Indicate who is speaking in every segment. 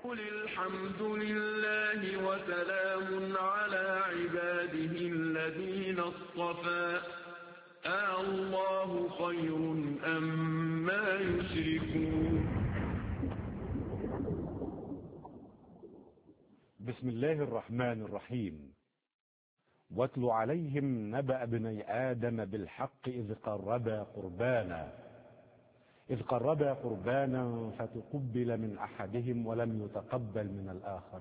Speaker 1: قل الحمد لله وسلام على عباده الذين اصطفى الله خير أما يشركون.
Speaker 2: بسم الله الرحمن الرحيم. واتل عليهم نبأ ابني آدم بالحق إذ قربا قربانا فتقبل من أحدهم ولم يتقبل من الآخر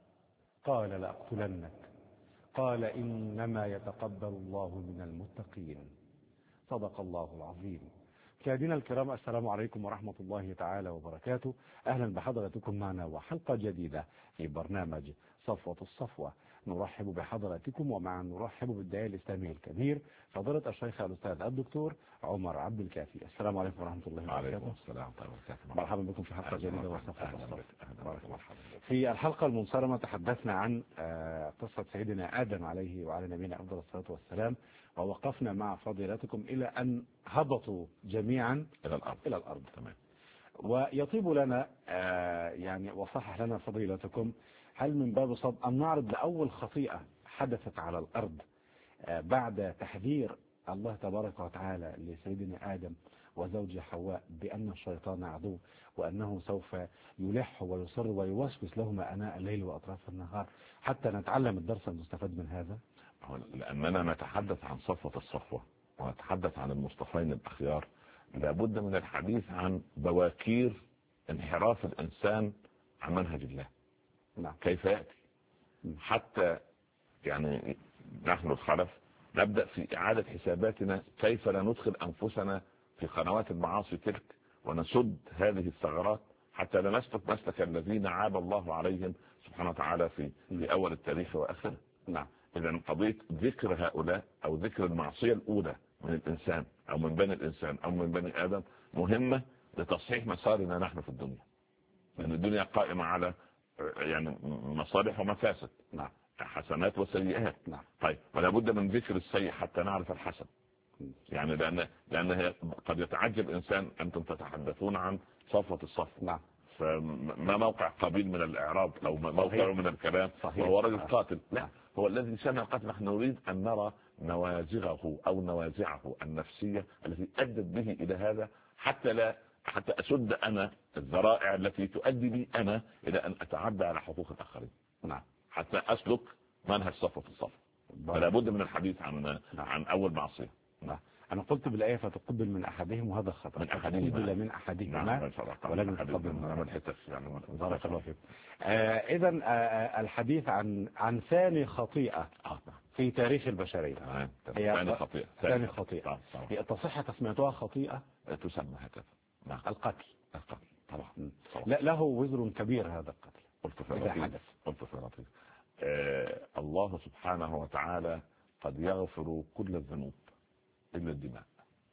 Speaker 2: قال لأقتلنك قال إنما يتقبل الله من المتقين. صدق الله العظيم. مشاهدينا الكرام، السلام عليكم ورحمة الله تعالى وبركاته. أهلا بحضراتكم معنا وحلقة جديدة في برنامج صفوة الصفوة. نرحب بحضراتكم ومعا نرحب بالداعية الإسلامي الكبير فضيلة الشيخ الأستاذ الدكتور عمر عبد الكافي. السلام عليكم ورحمة الله وبركاته.
Speaker 3: وعليكم السلام ورحمة الله وبركاته.
Speaker 2: مرحبا بكم في حلقة جديدة وصفوة الصفوة. في الحلقة المنصرمة تحدثنا عن قصة سيدنا آدم عليه وعلى نبينا أفضل الصلاة والسلام، ووقفنا مع فضيلتكم إلى أن هبطوا جميعا إلى الأرض.
Speaker 3: تمام.
Speaker 2: ويطيب لنا يعني وصحح لنا فضيلتكم، هل من باب صد أن نعرض لأول خطيئة حدثت على الأرض بعد تحذير الله تبارك وتعالى لسيدنا آدم وزوجه حواء بأن الشيطان عدو وأنه سوف يلح ويصر ويوسوس لهما آناء الليل وأطراف النهار، حتى نتعلم الدرس المستفاد من هذا؟
Speaker 3: لأننا نتحدث عن صفوة الصفوة ونتحدث عن المصطفين الأخيار، لابد من الحديث عن بواكير انحراف الإنسان عن منهج الله.
Speaker 2: نعم.
Speaker 3: كيف يأتي حتى يعني نحن الخلف نبدأ في إعادة حساباتنا، كيف لا ندخل أنفسنا في قنوات المعاصي تلك ونسد هذه الثغرات حتى لا نسلك مسلك الذين عاب الله عليهم سبحانه وتعالى في أول التاريخ وآخره.
Speaker 2: نعم.
Speaker 3: إذن قضية ذكر هؤلاء أو ذكر المعصية الأولى من الإنسان أو من بني الإنسان أو من بني آدم مهمة لتصحيح مسارنا نحن في الدنيا، لأن الدنيا قائمة على يعني مصالح ومفاسد.
Speaker 2: نعم.
Speaker 3: حسنات وسيئات.
Speaker 2: نعم.
Speaker 3: طيب، ولا بد من ذكر السيء حتى نعرف الحسن. يعني لأن قد يتعجب إنسان أنتم تتحدثون عن صفوة الصفوة.
Speaker 2: نعم.
Speaker 3: فما موقع قبيل من الإعراب أو موقع من الكلام؟
Speaker 2: صحيح.
Speaker 3: وهو رجل قاتل. لا، هو الذي سمع القتل. نحن نريد أن نرى نوازعه أو نوازعه النفسية التي أدت به إلى هذا، حتى أسد أنا الذرائع التي تؤدي بي أنا إلى أن أتعدى على حقوق الآخرين.
Speaker 2: نعم.
Speaker 3: حتى أسلك منهج صفوة الصفوة. فلا بد من الحديث عن أول معصية.
Speaker 2: نعم. أنا قلت بالآية فتقبل من أحدهم وهذا خطأ.
Speaker 3: من أحدهم
Speaker 2: من أحدهما ولم يتقبل من
Speaker 3: الحتة.
Speaker 2: بارك الله فيك. إذا الحديث عن ثاني خطيئة في تاريخ البشرية. ثاني خطيئة. هي تصح تسميتها خطيئة؟
Speaker 3: تسمى هكذا.
Speaker 2: القتل.
Speaker 3: طبعا.
Speaker 2: له وزر كبير هذا القتل.
Speaker 3: قلت في لطيف. الله سبحانه وتعالى قد يغفر كل الذنوب إلا الدماء.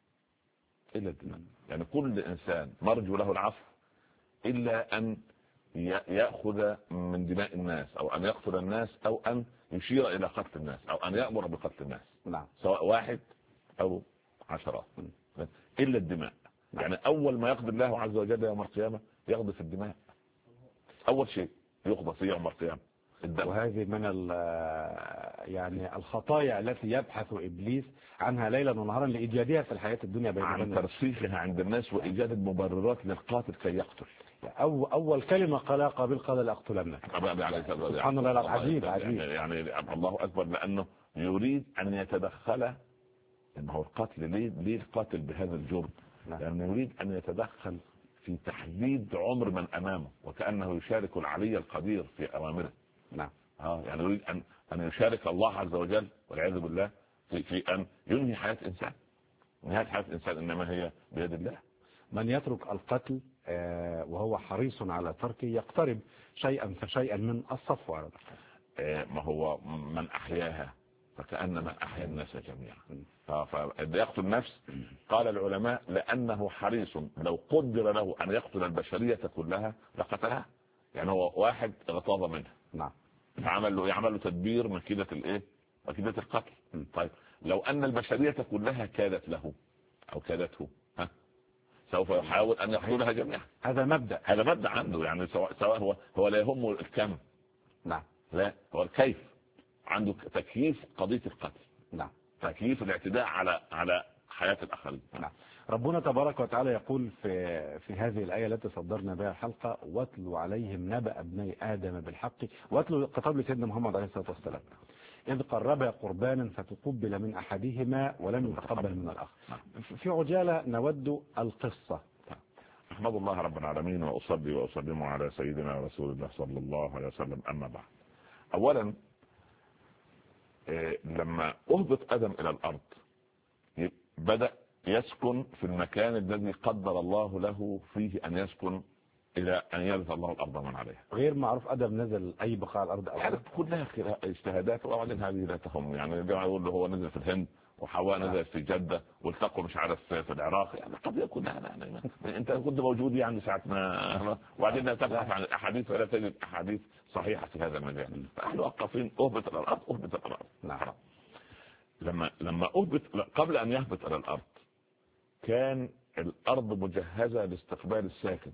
Speaker 3: يعني كل إنسان مرجو له العفو إلا أن يأخذ من دماء الناس أو أن يقتل الناس أو أن يشير إلى قتل الناس أو أن يأمر بقتل الناس.
Speaker 2: نعم.
Speaker 3: سواء واحد أو عشرات. إلا الدماء. يعني أول ما يقضي الله عز وجل يوم القيامة يقضي في الدماء. أول شيء يقضى في يوم القيامة الدم.
Speaker 2: وهذه من يعني الخطايا التي يبحث إبليس عنها ليلا ونهارا لإيجادها في الحياة الدنيا،
Speaker 3: عن ترسيخها عند الناس وإيجاد المبررات للقاتل كي يقتل.
Speaker 2: أول كلمة قال قابل قال لأقتلنك. سبحان الله. عجيب.
Speaker 3: يعني الله أكبر، لأنه يريد أن يتدخل. إنه هو القتل ليه القاتل بهذا الجرم؟ لأنه يريد أن يتدخل في تحديد عمر من أمامه، وكأنه يشارك العلي القدير في أوامره.
Speaker 2: نعم.
Speaker 3: يعني يريد أن يشارك الله عز وجل والعياذ بالله في أن ينهي حياة إنسان. نهاية حياة إنسان إنما هي بيد الله.
Speaker 2: من يترك القتل وهو حريص على تركه يقترب شيئا فشيئا من الصفوة.
Speaker 3: ما هو من أحياها فكأنما أحيا الناس جميعا. فيقتل النفس قال العلماء لأنه حريص، لو قدر له أن يقتل البشرية كلها لقتلها. يعني هو واحد اغتاظ منها.
Speaker 2: نعم.
Speaker 3: يعمل له تدبير مكيدة مكيدة القتل. طيب، لو أن البشرية كلها كادت له أو كادته سوف يحاول أن يقتلها جميعا.
Speaker 2: هذا مبدأ
Speaker 3: عنده، يعني سواء هو لا يهمه الكم.
Speaker 2: نعم.
Speaker 3: لا، هو الكيف، عنده تكييف قضية القتل.
Speaker 2: نعم.
Speaker 3: تكييف الاعتداء على حياة الآخرين.
Speaker 2: نعم. ربنا تبارك وتعالى يقول في هذه الآية التي صدرنا بها الحلقة: واتل عليهم نبأ ابني آدم بالحق. واتل خطاب لسيدنا محمد عليه الصلاة والسلام: إذ قربا قربانا فتقبل من أحدهما ولم يتقبل من الآخر. في عجالة نود القصة.
Speaker 3: أحمد الله رب العالمين وأصلي وأسلم على سيدنا رسول الله صلى الله عليه وسلم. أما بعد، أولا لما أهبط آدم إلى الأرض بدأ يسكن في المكان الذي قدر الله له فيه أن يسكن إلى أن يرث الله الأرض من عليها.
Speaker 2: غير معروف آدم نزل أي بقاع الأرض
Speaker 3: يعني كلها اجتهادات، وبعدين هذه لا تهم. يعني الجماعة يقول له هو نزل في الهند، وحواء نزل في جدة، والتقوا مش عارف في العراق. يعني قد يكون يعني انت كنت موجود يعني ساعة ما، وبعدين تبحث عن الاحاديث ولا تجد احاديث صحيحة في هذا المجال. فاحنا واقفين اهبط الى الارض.
Speaker 2: نعم.
Speaker 3: لما اهبط قبل ان يهبط الى الارض كان الارض مجهزة لاستقبال الساكن.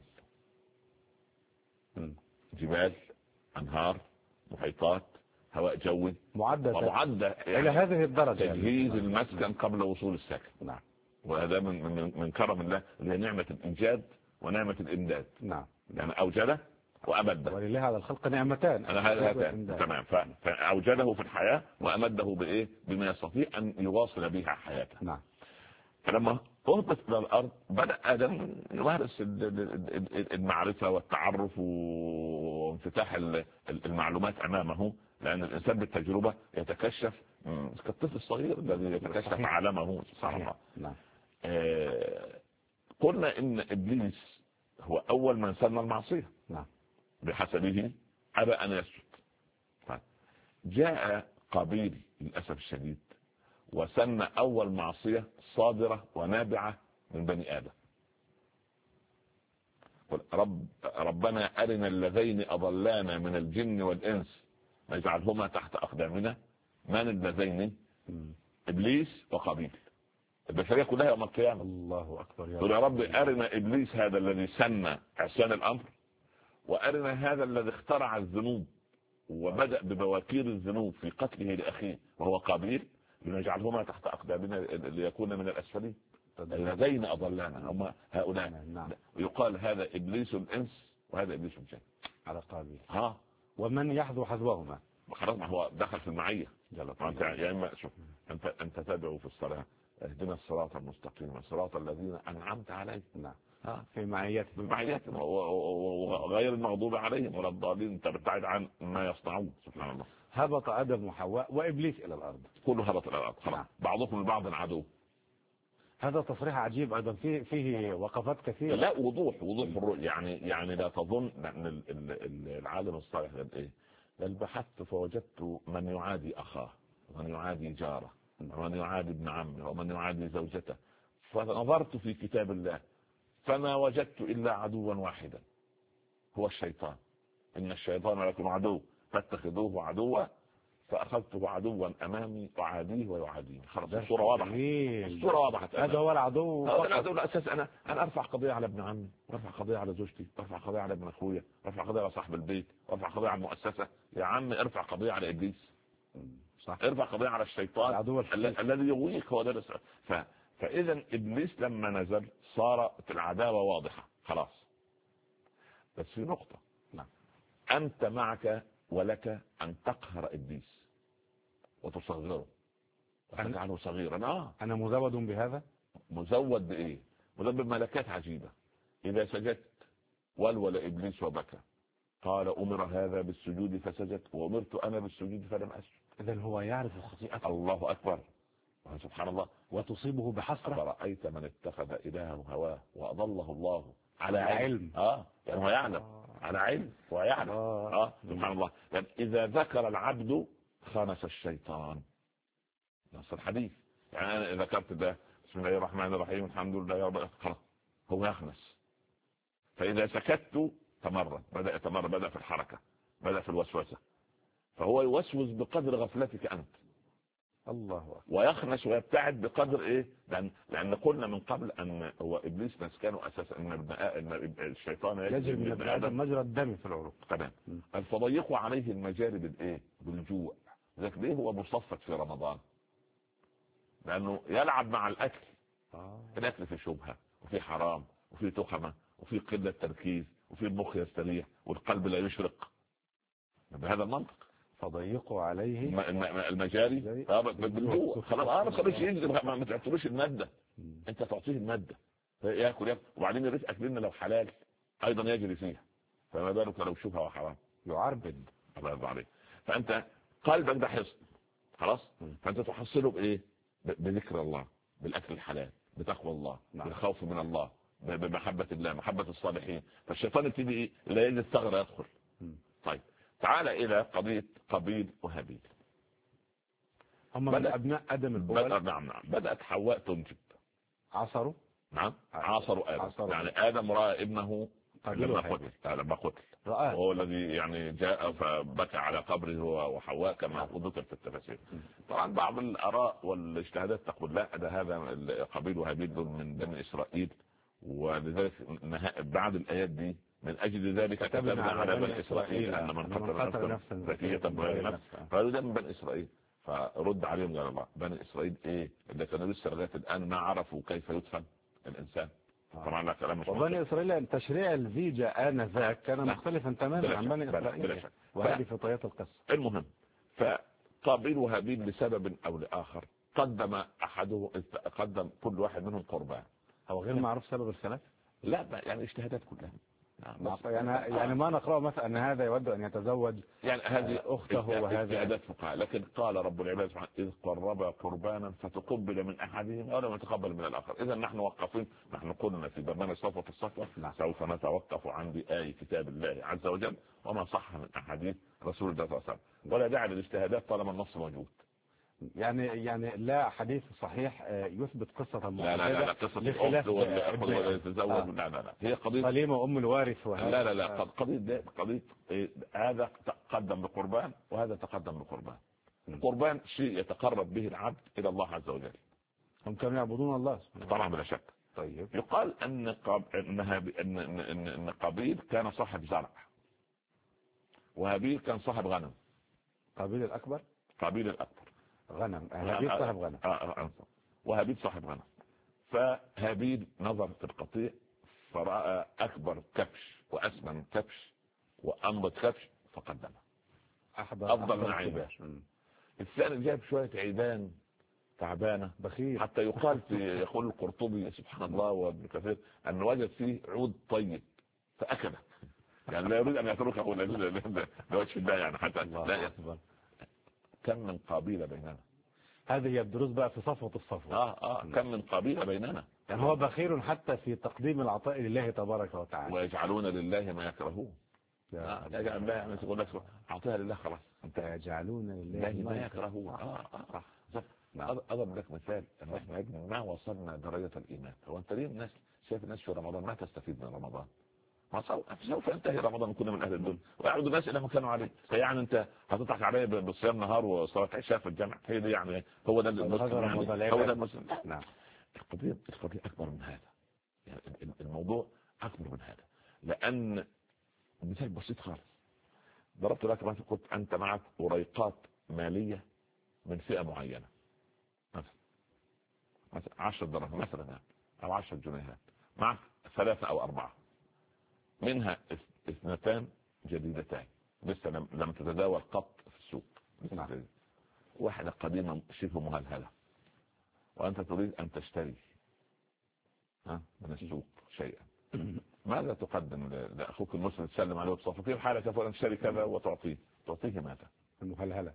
Speaker 3: جبال، انهار، محيطات، هواء جوي،
Speaker 2: معدة إلى هذه الدرجة،
Speaker 3: تجهيز المسكن قبل وصول الساكن.
Speaker 2: نعم.
Speaker 3: وهذا من كرم الله، اللي هي نعمة الإنجاد ونعمة الإمداد.
Speaker 2: نعم.
Speaker 3: يعني أوجده وأمده.
Speaker 2: ولله على الخلق نعمتان.
Speaker 3: هاتان. تمام. فأوجده في الحياة وأمده بإيه؟ بما يستطيع أن يواصل بها حياته.
Speaker 2: نعم.
Speaker 3: فلما أهبط إلى الأرض بدأ آدم يمارس المعرفة والتعرف وانفتاح المعلومات أمامه، لأن الإنسان بالتجربة يتكشف كالطفل الصغير الذي يتكشف عالمه.
Speaker 2: صحيح. نعم.
Speaker 3: قلنا إن إبليس هو أول من سن المعصية.
Speaker 2: نعم.
Speaker 3: بحسبه أبى أن يسجد. جاء قابيل للأسف الشديد وسن أول معصية صادرة ونابعة من بني آدم. ربنا أرنا اللذين أضلانا من الجن والإنس نجعلهما تحت أقدامنا. من اللذين؟ إبليس وقابيل. البشرية كلها يوم القيامة.
Speaker 2: الله أكبر.
Speaker 3: يا رب أرنا إبليس هذا الذي سن عصيان الأمر، وأرنا هذا الذي اخترع الذنوب وبدأ ببواكير الذنوب في قتله لأخيه وهو قابيل، لنجعلهما تحت أقدامنا ليكون من الأسفلين. الذين أضلانا هم هؤلاء.
Speaker 2: نعم.
Speaker 3: يقال هذا إبليس الإنس وهذا إبليس الجن
Speaker 2: على قابيل.
Speaker 3: ومن
Speaker 2: يحذو حذوهما.
Speaker 3: خلاص، ما هو دخل في المعية. انت يا اما شوف، انت تدعو في الصلاة: اهدنا الصراط المستقيم صراط الذين أنعمت عليهم.
Speaker 2: نعم. في معيتهم
Speaker 3: وغير المغضوب عليهم ولا الضالين. انت بتبعد عن ما يصنعون. سبحان الله.
Speaker 2: هبط آدم وحواء وإبليس إلى الأرض.
Speaker 3: كله هبط إلى الأرض. خلاص. بعضكم لبعض عدو.
Speaker 2: هذا تصريح عجيب أيضا، فيه وقفات كثيرة.
Speaker 3: لا، وضوح الرؤية. يعني لا تظن أن العالم الصالح قال إيه؟ قال: بحثت فوجدت من يعادي أخاه، ومن يعادي جاره، ومن يعادي ابن عمه، ومن يعادي زوجته. فنظرت في كتاب الله فما وجدت إلا عدوا واحدا، هو الشيطان. إن الشيطان لكم عدو فاتخذوه عدوا، فأخذته عدوا أمامي أعاديه ويعاديه. خلاص، الصورة وضحت.
Speaker 2: هذا هو العدو.
Speaker 3: العدو الأساس أنا أرفع قضية على ابن عمي، وأرفع قضية على زوجتي، وأرفع قضية على ابن أخويا، وأرفع قضية على صاحب البيت، وأرفع قضية على المؤسسة. يا عم ارفع قضية على إبليس. صح. ارفع قضية على الشيطان الذي يغويك. هو ده. فإذا إبليس لما نزل صارت العداوة واضحة. خلاص. بس في نقطة. أنت معك ولك أن تقهر إبليس وتصغره وتجعله صغيرا.
Speaker 2: أنا مزود بهذا.
Speaker 3: مزود بإيه؟ مزود بملكات عجيبة. إذا سجدت ولول إبليس وبكى، قال: أمر هذا بالسجود فسجد، وأمرت أنا بالسجود فلم أسجد.
Speaker 2: إذن هو يعرف خطيئته.
Speaker 3: الله أكبر. سبحان الله.
Speaker 2: وتصيبه بحسرة.
Speaker 3: فرأيت من اتخذ إلهه هواه وأضله الله على علم. يعني هو يعلم. على علم ويعلم. سبحان الله. يعني إذا ذكر العبد خانس الشيطان. نص الحديث. يعني أنا ذكرت ده بسم الله الرحمن الرحيم الحمد لله يا رب، خلاص هو يخنس. فإذا سكت تمرد، بدأ في الحركة، بدأ في الوسوسة. فهو يوسوس بقدر غفلتك أنت.
Speaker 2: الله أكبر.
Speaker 3: ويخنس ويبتعد بقدر ايه، لان قلنا من قبل ان هو ابليس مسكنه اساسا ان الشيطان
Speaker 2: يجري من ابن ادم مجرى الدم في العروق.
Speaker 3: تمام. فضيقوا عليه المجاري بالايه، بالجوع. ذاك ليه هو مصفد في رمضان؟ لانه يلعب مع الاكل. الاكل في شبهه وفي حرام وفي تخمه وفي قله تركيز وفي المخ يستريح والقلب لا يشرق بهذا المنطق.
Speaker 2: فضيقوا عليه
Speaker 3: المجاري بالجوع. خلاص ما تخليش ينزل، ما تعطلوش الماده، انت تعطيه الماده ياكل. وبعدين رزقك لنا لو حلال ايضا يجري فيها، فما بالك لو شبهه وحرام يعربد. الله يرضى عليك. فانت قلبك ده حصن خلاص، فانت تحصله بايه؟ بذكر الله، بالاكل الحلال، بتقوى الله، بالخوف من الله، بمحبه الله، محبه الصالحين. فالشيطان يبتدي ايه؟ لا يجد ثغره يدخل. طيب تعال الى قضيه قابيل وهابيل.
Speaker 2: هم من ابناء ادم الاول.
Speaker 3: نعم. بدات حواء تنجب.
Speaker 2: عصروا.
Speaker 3: نعم عاصروا ادم. يعني ادم راى ابنه لما قتل وهو الذي يعني جاء فبكى على قبره هو وحواء كما ذكر في التفاسير. طبعا بعض الاراء والاجتهادات تقول لا، ده هذا قابيل وهابيل دول من بني اسرائيل، ولذلك بعد الايات دي من اجل ذلك كتبنا على بني اسرائيل ان من قتل نفسا زكية بغير نفس فقالوا ده من بني اسرائيل. فرد عليهم قال الله بني اسرائيل ايه اللي كانوا لسه لغايه الان ما عرفوا كيف يدفن الانسان. طبعا لا كلام مش
Speaker 2: وبني اسرائيل تشريع الفيجا انذاك كان مختلفا تماما عن بني اسرائيل، وهذه في طيات القصه.
Speaker 3: المهم فقابيل وهابيل لسبب او لاخر قدم كل واحد منهم قربان.
Speaker 2: هو غير معروف سبب الخلاف؟
Speaker 3: لا يعني اجتهادات كلها.
Speaker 2: يعني ما نقرأ مثلا ان هذا يود ان يتزوج
Speaker 3: يعني هذه
Speaker 2: اخته وهذا
Speaker 3: اجتهادات فقهاء، لكن قال رب العباد سبحانه اذ قربا قربانا فتقبل من احدهم ولم يتقبل من الاخر. اذا نحن موقفين، نحن قلنا في برنامج صفوة الصفوة سوف نتوقف عند آية كتاب الله عز وجل وما صح من احاديث رسول الله صلى الله عليه وسلم، ولا داعي للاجتهادات طالما النص موجود.
Speaker 2: يعني لا حديث صحيح يثبت قصة
Speaker 3: لا قصة الأخت ولا تزوج. لا هي قضية
Speaker 2: سليمة أم الوارث وهذا.
Speaker 3: لا قضية هذا تقدم بقربان وهذا تقدم بقربان. القربان شيء يتقرب به العبد إلى الله عز وجل.
Speaker 2: هم كانوا يعبدون الله
Speaker 3: طبعا بلا شك.
Speaker 2: طيب
Speaker 3: يقال أن قابيل كان صاحب زرع وهابيل كان صاحب غنم.
Speaker 2: قابيل الأكبر غنم، هابيل صاحب غنم
Speaker 3: وهابيل صاحب غنم. فهابيل نظر في القطيع فرأى أكبر كبش وأسمن كبش وأنبت كبش فقدمه أفضل من عيبان. الثاني جاب شوية عيبان تعبانة
Speaker 2: بخير
Speaker 3: حتى يقال يقول القرطبي سبحان الله وابن كثير أن وجد فيه عود طيب فأكله، يعني لا يريد أن يتركه لوجه الله يعني حتى لا يقبل. كم من قبيلة بيننا.
Speaker 2: هذه هي الدروس بقى في صفوة الصفوة.
Speaker 3: كم من قبيلة بيننا.
Speaker 2: يعني هو بخير حتى في تقديم العطاء لله تبارك وتعالى.
Speaker 3: ويجعلون لله ما يكرهون. يجعل الله يعني تقول لك اعطيها لله خلاص.
Speaker 2: انت يجعلون لله
Speaker 3: ما يكرهون. صح. اضرب لك مثال ان احنا ابن ما وصلنا درجة الايمان. هو انت ليه الناس شايف الناس في رمضان ما تستفيد من رمضان؟ سوف ينتهي رمضان نكون من اهل الدنيا ويعود الناس الى ما كانوا عليه. يعني انت هتضحك علي بالصيام نهار وصلاه عشاء في الجامع؟ هي دي يعني هو ده المسلم يعني؟ هو ده المسلم؟ نعم. القضيه اكبر من هذا. يعني الموضوع اكبر من هذا. لان مثال بسيط خالص ضربت لك مثلا، قلت انت معك وريقات ماليه من فئه معينه مثلا 10 دراهم مثلا او 10 جنيهات، معك 3 أو 4 منها 2 جديدتان لسه لم تتداول قط في السوق. واحدة قديمة شبه مهلهلة وأنت تريد أن تشتري من السوق شيئا. ماذا تقدم لأخوك المسلم؟ تسلم عليه بصفة كيف حالك يا فلان تشتري كذا وتعطيه ماذا؟
Speaker 2: المهلهلة.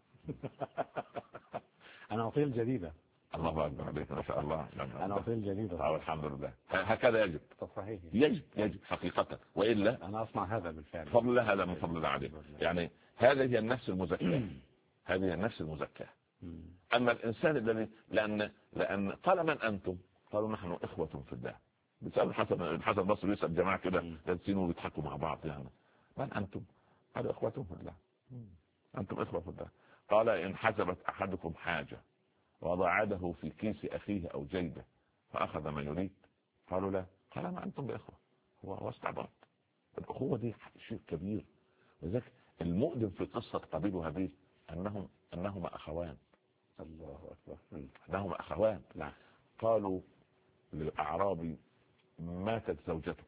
Speaker 2: أنا أعطيه الجديدة.
Speaker 3: الله أكبر عليك ما شاء الله.
Speaker 2: أنا أعطيه الجديدة.
Speaker 3: الحمد لله. هكذا يجب.
Speaker 2: صحيح.
Speaker 3: يجب حقيقة، وإلا
Speaker 2: أنا أصنع هذا بالفعل.
Speaker 3: فضل هذا من فضل الله عليه. يعني هذه هي النفس المزكاة. هذه هي النفس المزكاة. أما الإنسان الذي لأن قال من أنتم؟ قالوا نحن إخوة في الله. بسبب الحسن البصري يسأل جماعة كده جالسين ويضحكوا مع بعض يعني من أنتم؟ قالوا إخوة في الله. أنتم إخوة في الله. قال إن حسبت أحدكم حاجة وضع يده في كيس أخيه أو جيبه فأخذ ما يريد، قالوا لا، قال ما أنتم بإخوة، هو استعباط. الأخوة دي شيء كبير. وذلك المؤلم في قصة قابيل وهابيل أنهما أخوان.
Speaker 2: الله أكبر.
Speaker 3: أنهما أخوان.
Speaker 2: نعم.
Speaker 3: قالوا للأعرابي ماتت زوجتك،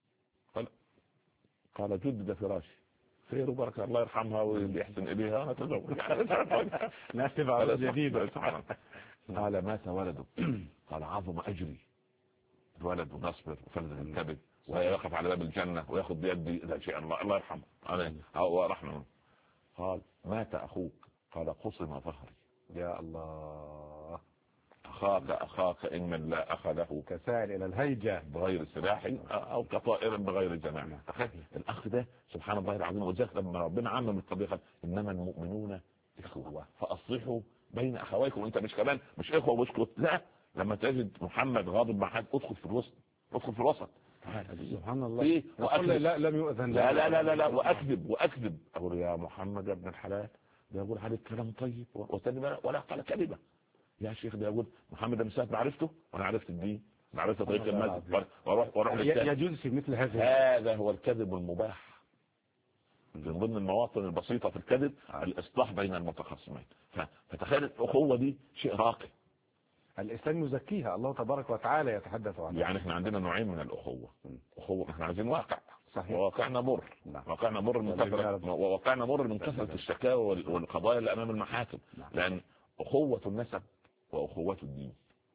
Speaker 3: قال جدد فراشي، خير وبركة، الله يرحمها ويحسن إليها أنا تزوج.
Speaker 2: ناسب على جديدة.
Speaker 3: قال مات ولده، قال عظم أجري الولد ونصبر وفلذ الكبد ويقف على باب الجنة ويأخذ بيدي لا شيء، الله يرحمه ورحمه. قال مات أخوك، قال قصم ظهري.
Speaker 2: يا الله.
Speaker 3: أخاك إن من لا أخ له
Speaker 2: كسائل إلى الهيجة
Speaker 3: بغير سلاح أو كطائر بغير جناح. الأخ ده سبحان الله العظيم. وذلك لما ربنا عمم الطبيعة إنما المؤمنون إخوة فأصلحوا بين أخويكم. أنت مش كمان مش إخوة واسكت، لا، لما تجد محمد غاضب مع حد ادخل في الوسط، ادخل في الوسط.
Speaker 2: سبحان الله. لا لم يؤذن.
Speaker 3: لا لا لا لا, لا. وأكذب أقول يا محمد يا ابن الحلال، ده يقول عليك كلام طيب ولا قال كلمة. يا شيخ ده يقول محمد من ساعة ما عرفته وانا عرفت الدين، ما عرفت طريق المسجد واروح
Speaker 2: يجوز في مثل هذا
Speaker 3: هو الكذب المباح. من ضمن المواطن البسيطة في الكذب الإصلاح بين المتخاصمين. فتخيل الأخوة دي شيء راقي.
Speaker 2: الإسلام يزكيها، الله تبارك وتعالى يتحدث عنها.
Speaker 3: يعني احنا عندنا نوعين من الأخوة. أخوة احنا عايزين واقع.
Speaker 2: صحيح.
Speaker 3: وواقعنا مر. وواقعنا مر من كثرة الشكاوى والقضايا اللي أمام المحاكم. لأن أخوة النسب وأخوة الدين،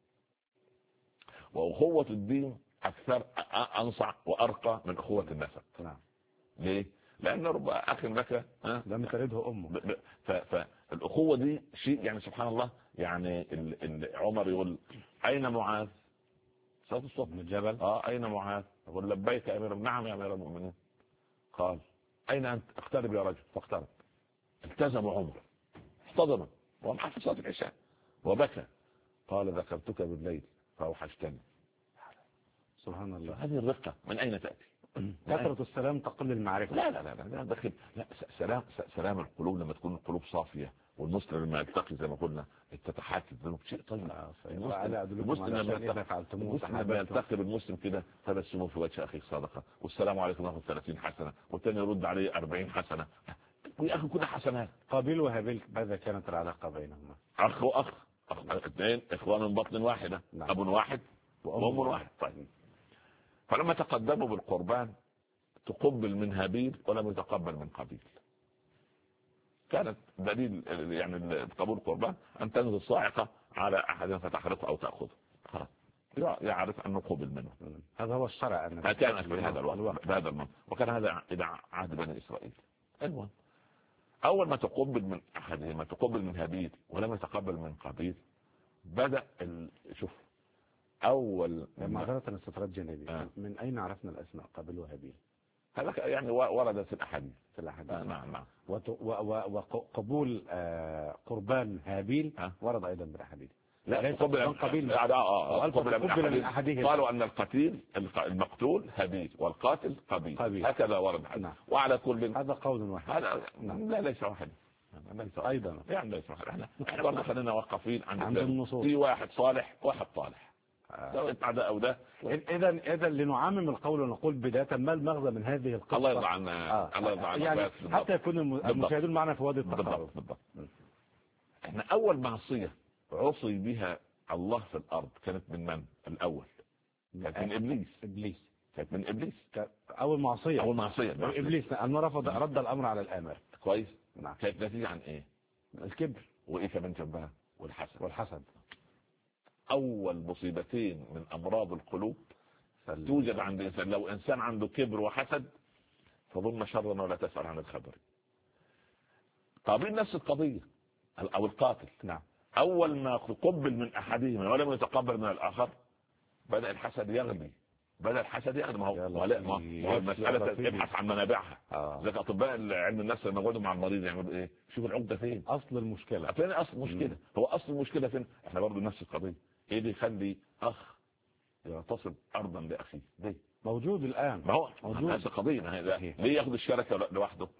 Speaker 3: وأخوة الدين أكثر أنصع وأرقى من أخوة النسب.
Speaker 2: نعم.
Speaker 3: ليه؟ لأن رب أخ لك
Speaker 2: لم تلده أمه.
Speaker 3: فالأخوة دي شيء يعني سبحان الله. يعني عمر يقول أين معاذ؟ صوت الصوت
Speaker 2: من الجبل.
Speaker 3: أين معاذ؟ يقول لبيك يا أمير. نعم يا أمير المؤمنين. قال أين أنت؟ اقترب يا رجل. فاقترب. التزم عمر، احتضن ومع في صلاة العشاء وبكى. قال ذكرتك بالليل فأوحشتني.
Speaker 2: سبحان الله.
Speaker 3: هذه الرقة من أين تأتي؟
Speaker 2: كثرة السلام تقل المعرفة.
Speaker 3: لا دخل. لا سلام القلوب لما تكون القلوب صافية، والمسلم لما يلتقي زي ما قلنا تتحاكي الذنوب شيء طيب. المسلم لما يلتقي بالمسلم كده تبسمه في وجه أخيك صدقة، والسلام عليكم ورحمة 30 حسنة، والثاني يرد عليه 40 حسنة. يا أخي كل حسنات.
Speaker 2: قابيل وهابيل ماذا كانت العلاقة بينهما؟
Speaker 3: أخ وأخ، اثنين إخوان من بطن واحدة. نعم. أب واحد وأم واحد. طيب فلما تقدموا بالقربان تقبل من هابيل ولم يتقبل من قابيل. كانت دليل يعني قبول القربان أن تنزل صاعقة على أحد فتحرقه أو تأخذه، خلاص يعرف أنه قبل منه.
Speaker 2: هذا هو الشرع.
Speaker 3: كان في هذا الوقت بهذا المنطق، وكان هذا إلى عهد بني إسرائيل. المهم أول ما تقبل من أحدهما تقبل من هابيل ولم يتقبل من قابيل بدأ شوف أول
Speaker 2: معذرة استطراد جانبي. من أين عرفنا الأسماء قابيل وهابيل؟
Speaker 3: هذا يعني وردت في الأحاديث.
Speaker 2: نعم. وقبول قربان هابيل ورد أيضا بالأحاديث.
Speaker 3: لا قبل من أحدهم. قالوا أن القتيل المقتول هابيل والقاتل قابيل. هكذا ورد. نعم. وعلى كل
Speaker 2: هذا قول واحد.
Speaker 3: هذا لا ليس واحد أيضا يعني ليس واحد. احنا برضه خلينا واقفين عند النصوص. في واحد صالح واحد طالح سواء ده أو ده.
Speaker 2: إذا لنعمم القول ونقول بداية ما المغزى من هذه القصة؟
Speaker 3: الله يرضى عنا. الله يرضى عنا.
Speaker 2: يعني حتى يكون المشاهدون معنا في وادي التقارب.
Speaker 3: بالضبط. احنا أول معصية عصي بها الله في الأرض كانت من الأول؟ كانت من إبليس. كانت من إبليس.
Speaker 2: أول معصية.
Speaker 3: إبليس
Speaker 2: أنه رد الأمر على الآمر.
Speaker 3: كويس. كانت نتيجة عن إيه؟
Speaker 2: الكبر.
Speaker 3: وإيه كمان جنبها؟ والحسد.
Speaker 2: أول
Speaker 3: مصيبتين من أمراض القلوب توجد عند إنسان. لو إنسان عنده كبر وحسد فظن شرا ولا تسأل عن الخبر. قابيل نفس القضية أو القاتل.
Speaker 2: نعم.
Speaker 3: أول ما تقبل من أحدهما ولم يتقبل من الآخر بدأ الحسد يغلي. ما هو مسألة ابحث عن منابعها. زي أطباء علم النفس لما يقعدوا مع المريض يعملوا إيه؟ شوف العقدة فين؟
Speaker 2: أصل المشكلة
Speaker 3: فين؟ هو أصل المشكلة فين؟ إحنا برضو نفس القضية. إيه اللي يخلي أخ يغتصب أرضا لأخيه؟
Speaker 2: موجود الآن.
Speaker 3: ما هو موجود. نفس القضية. ليه ياخذ الشركة لوحده؟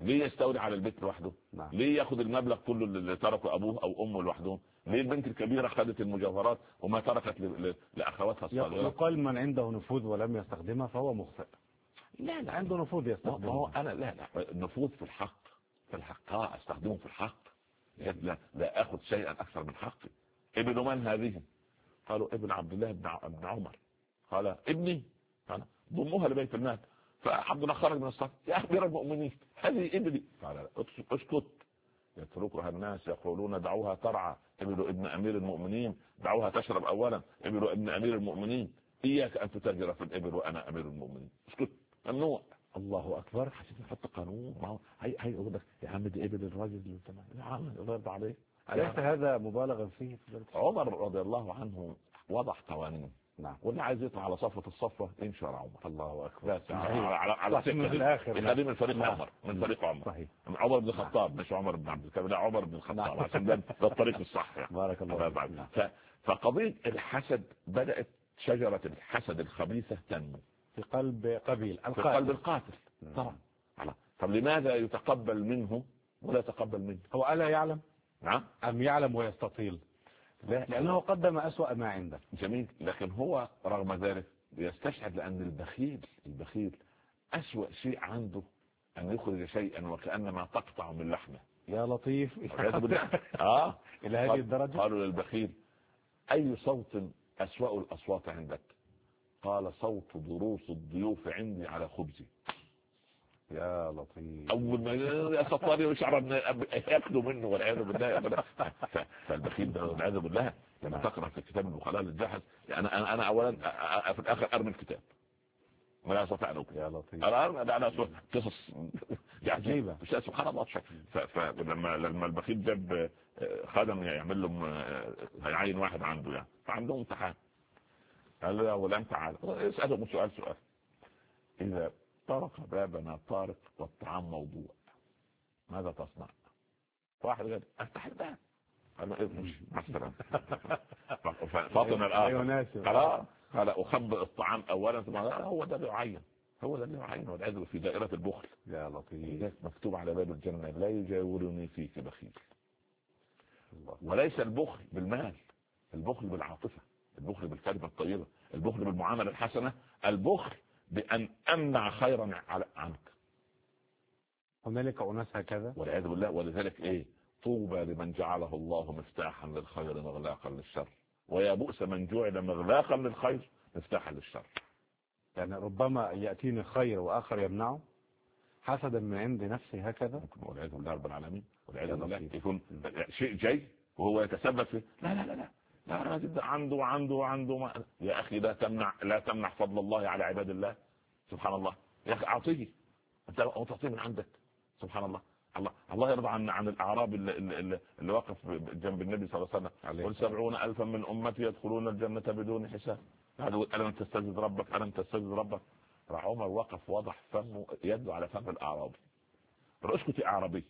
Speaker 3: ليه يستولي على البيت لوحده؟
Speaker 2: نعم.
Speaker 3: ليه ياخد المبلغ كله اللي تركه ابوه او امه لوحدهم؟ ليه البنت الكبيره خدت المجوهرات وما تركت لاخواتها الصغيرات؟
Speaker 2: يقال من عنده نفوذ ولم يستخدمها فهو مخطئ.
Speaker 3: لا
Speaker 2: عنده نفوذ
Speaker 3: ما
Speaker 2: يستخدمه.
Speaker 3: هو انا لا النفوذ في الحق، في الحق استخدمه في الحق. لا اخذ شيئا اكثر من حقي. ابن من هذه؟ قالوا ابن عبد الله بن عمر. قال ابني، قال ضموها لبيت المال. فعبد الله خرج من الصف، يا امير المؤمنين هذه ابني. قال اسكت، يتركها الناس يقولون دعوها ترعى، ابن امير المؤمنين، دعوها تشرب اولا، ابن امير المؤمنين، اياك ان تتاجر في الابل وانا امير المؤمنين، اسكت، ممنوع.
Speaker 2: الله اكبر.
Speaker 3: حسيت نحط قانون، ما هو هي يقول لك يا عم دي ابل الراجل اللي تمام، يا عم الله يرضى عليه.
Speaker 2: أليس هذا مبالغا فيه؟
Speaker 3: عمر رضي الله عنه وضع قوانين.
Speaker 2: نعم.
Speaker 3: واللي عايز يطلع على صفة الصفوة يمشي على عمر.
Speaker 2: الله اكبر.
Speaker 3: بس على
Speaker 2: من الاخر
Speaker 3: هذه من فريق عمر، من فريق عمر.
Speaker 2: صحيح.
Speaker 3: عمر بن الخطاب، مش عمر بن عبد الكريم، لا عمر بن الخطاب، عشان ده الطريق الصح يعني.
Speaker 2: بارك الله فيك.
Speaker 3: فقضية الحسد بدأت شجرة الحسد الخبيثة تنمو
Speaker 2: في قلب قبيل
Speaker 3: في قلب القاتل. طبعا. طب لماذا يتقبل منه ولا يتقبل منه؟
Speaker 2: هو ألا يعلم؟
Speaker 3: نعم.
Speaker 2: أم يعلم ويستطيل؟
Speaker 3: لا،
Speaker 2: لأنه قدم أسوأ ما عنده.
Speaker 3: جميل، لكن هو رغم ذلك يستشعر، لأن البخيل أسوأ شيء عنده أن يخرج شيئا وكأنما تقطع من لحمه.
Speaker 2: يا لطيف.
Speaker 3: إلى
Speaker 2: هذه الدرجة.
Speaker 3: قالوا للبخيل أي صوت أسوأ الأصوات عندك؟ قال صوت ضروس الضيوف عندي على خبزي.
Speaker 2: يا لطيف.
Speaker 3: أول ما يستطيع يشعر أن يأكلوا منه والعياذ بالله. فالبخيل ده والعياذ بالله لما تقرأ في كتاب البخلاء للجاحظ، يعني أنا أولا في الآخر أرمي الكتاب ولا أستطيع أن أكل.
Speaker 2: يا لطيف.
Speaker 3: أنا قصص
Speaker 2: عجيبة.
Speaker 3: سبحان الله. فلما البخيل جاب خادم يعمل لهم، هيعين واحد عنده يعني، فعندهم امتحان، قال له يا غلام تعال اسألهم سؤال. إذا طرق بابنا طارق والطعام موضوع ماذا تصنع؟ واحد قال افتح الباب. قال له مش مثلا. فاطن الآخر قال أخبئ الطعام أولا ثم هو ده اللي يعين، والعياذ في دائرة البخل.
Speaker 2: يا لطيف.
Speaker 3: مكتوب على باب الجنة لا يجاورني فيك بخيل. وليس البخل بالمال، البخل بالعاطفة، البخل بالكلمة الطيبة، البخل بالمعاملة الحسنة، البخل بأن أمنع خيرا عنك.
Speaker 2: هنالك أناس هكذا
Speaker 3: والعياذ بالله. ولذلك طوبى لمن جعله الله مفتاحا للخير مغلاقا للشر، ويا بؤس من جعل مغلاقا للخير مفتاحا للشر.
Speaker 2: يعني ربما يأتيني خير وآخر يمنعه حسدا من عند نفسي هكذا.
Speaker 3: والعياذ بالله رب العالمين. والعياذ بالله يكون شيء جاي وهو يتسبب فيه. لا عنده يا أخي لا تمنع فضل الله على عباد الله. سبحان الله. يا أخي أعطيه، أنت تعطيه من عندك. سبحان الله. الله يرضى عن الأعراب اللي وقف جنب النبي صلى الله عليه وسلم، قل 70,000 من أمتي يدخلون الجنة بدون حساب. ألم تستجد ربك؟ راح عمر وقف وضع فمه يده على فم الأعرابي. اسكت يا أعرابي.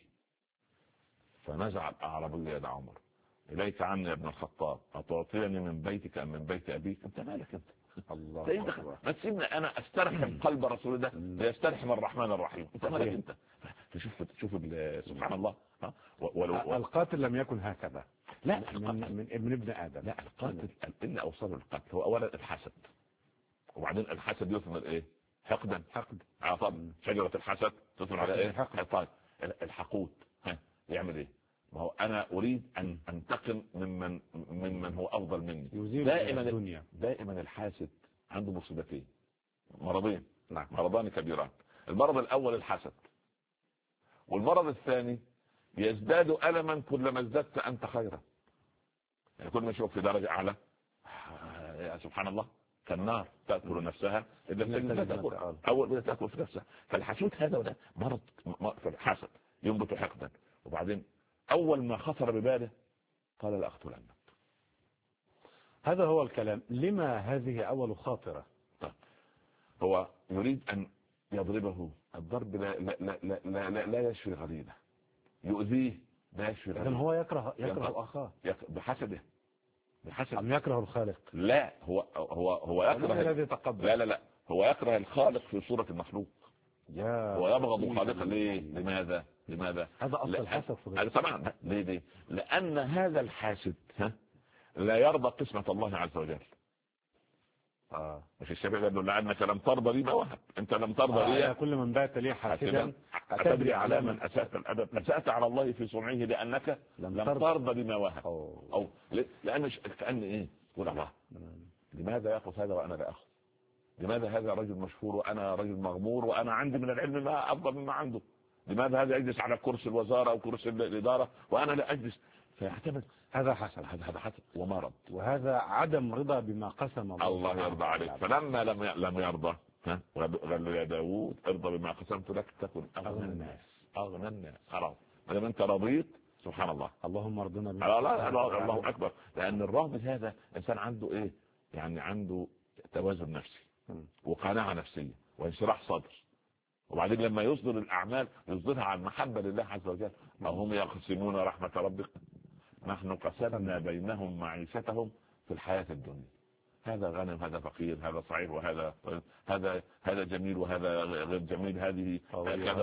Speaker 3: فنزع الأعرابي يد عمر. إليك عني يا ابن الخطاب، أتعطيني من بيتك أم من بيت أبيك؟ أنت مالك أنت؟ الله. ما تسيبني أنا أسترحم قلب رسول ده ليسترحم الرحمن الرحيم. أنت مالك أنت؟ شوف سبحان الله.
Speaker 2: القاتل لم يكن هكذا.
Speaker 3: لا
Speaker 2: من ابن آدم.
Speaker 3: لا القاتل اللي أوصله القتل هو أولا الحسد، وبعدين الحسد يثمر حقد. شجرة الحسد تثمر على حقد. الحقود يعمل ما هو أنا أريد أن أنتقم ممن هو أفضل مني. دائما الحاسد عنده مصيبتين، مرضين.
Speaker 2: نعم.
Speaker 3: مرضان كبيران. المرض الأول الحسد، والمرض الثاني يزداد ألما كلما ازددت أنت خيرا. يعني كل ما يشوف في درجة أعلى سبحان الله كالنار تأكل نفسها أول تأكل في نفسها. فالحسود هذا وده مرض في الحسد ينبت حقدا. وبعدين أول ما خطر بباله قال لأقتلنك.
Speaker 2: هذا هو الكلام. لما هذه أول خاطرة؟
Speaker 3: هو يريد أن يضربه. الضرب لا يشفي غليله، يؤذيه لا يشفي غليله.
Speaker 2: إذن هو يكره أخاه
Speaker 3: بحسده.
Speaker 2: أم يكره الخالق؟
Speaker 3: لا هو يكره
Speaker 2: الذي تقبل.
Speaker 3: لا هو يكره الخالق في صورة المخلوق. ويبغض خالقه. ليه؟ لماذا
Speaker 2: هذا أصل الحسد
Speaker 3: هذا طبعا. ليه؟ لأن هذا الحاسد لا يرضى قسمة الله عز وجل. مش الشافعي قال له لأنك لم ترضى لي ما وهب، أنت لم ترضى لي.
Speaker 2: كل من بات لي حاسدا
Speaker 3: أتدري على من أسأت الأدب؟ أسأت على الله في صنعه لأنك لم ترضى بما وهب. أو لأن كأن إيه؟ قول الله لماذا يأخذ هذا وأنا لا أخذ؟ لماذا هذا رجل مشهور وأنا رجل مغمور وأنا عندي من العلم ما أفضل مما عنده؟ لماذا هذا يجلس على كرسي الوزارة أو كرسي الإدارة وأنا لا أجلس؟ فيعتمد
Speaker 2: هذا حسن،
Speaker 3: هذا حسن ومرض،
Speaker 2: وهذا عدم رضا بما قسم
Speaker 3: الله يرضى عليك. فلما لم يرضى قال له يا داوود ارضى بما قسمت لك تكن أغنى الناس. خلاص ما دام أنت رضيت سبحان الله.
Speaker 2: اللهم ارضنا
Speaker 3: الله أكبر. لأن الرغم هذا إنسان عنده إيه؟ يعني عنده توازن نفسي وقناعة نفسية وانشراح صدر. وبعدين لما يصدر الأعمال يصدرها عن محبة لله عز وجل. ما هم يقسمون رحمة ربك نحن قسمنا بينهم معيشتهم في الحياة الدنيا. هذا غنم هذا فقير، هذا صحيح وهذا هذا جميل وهذا غير جميل، هذه كذا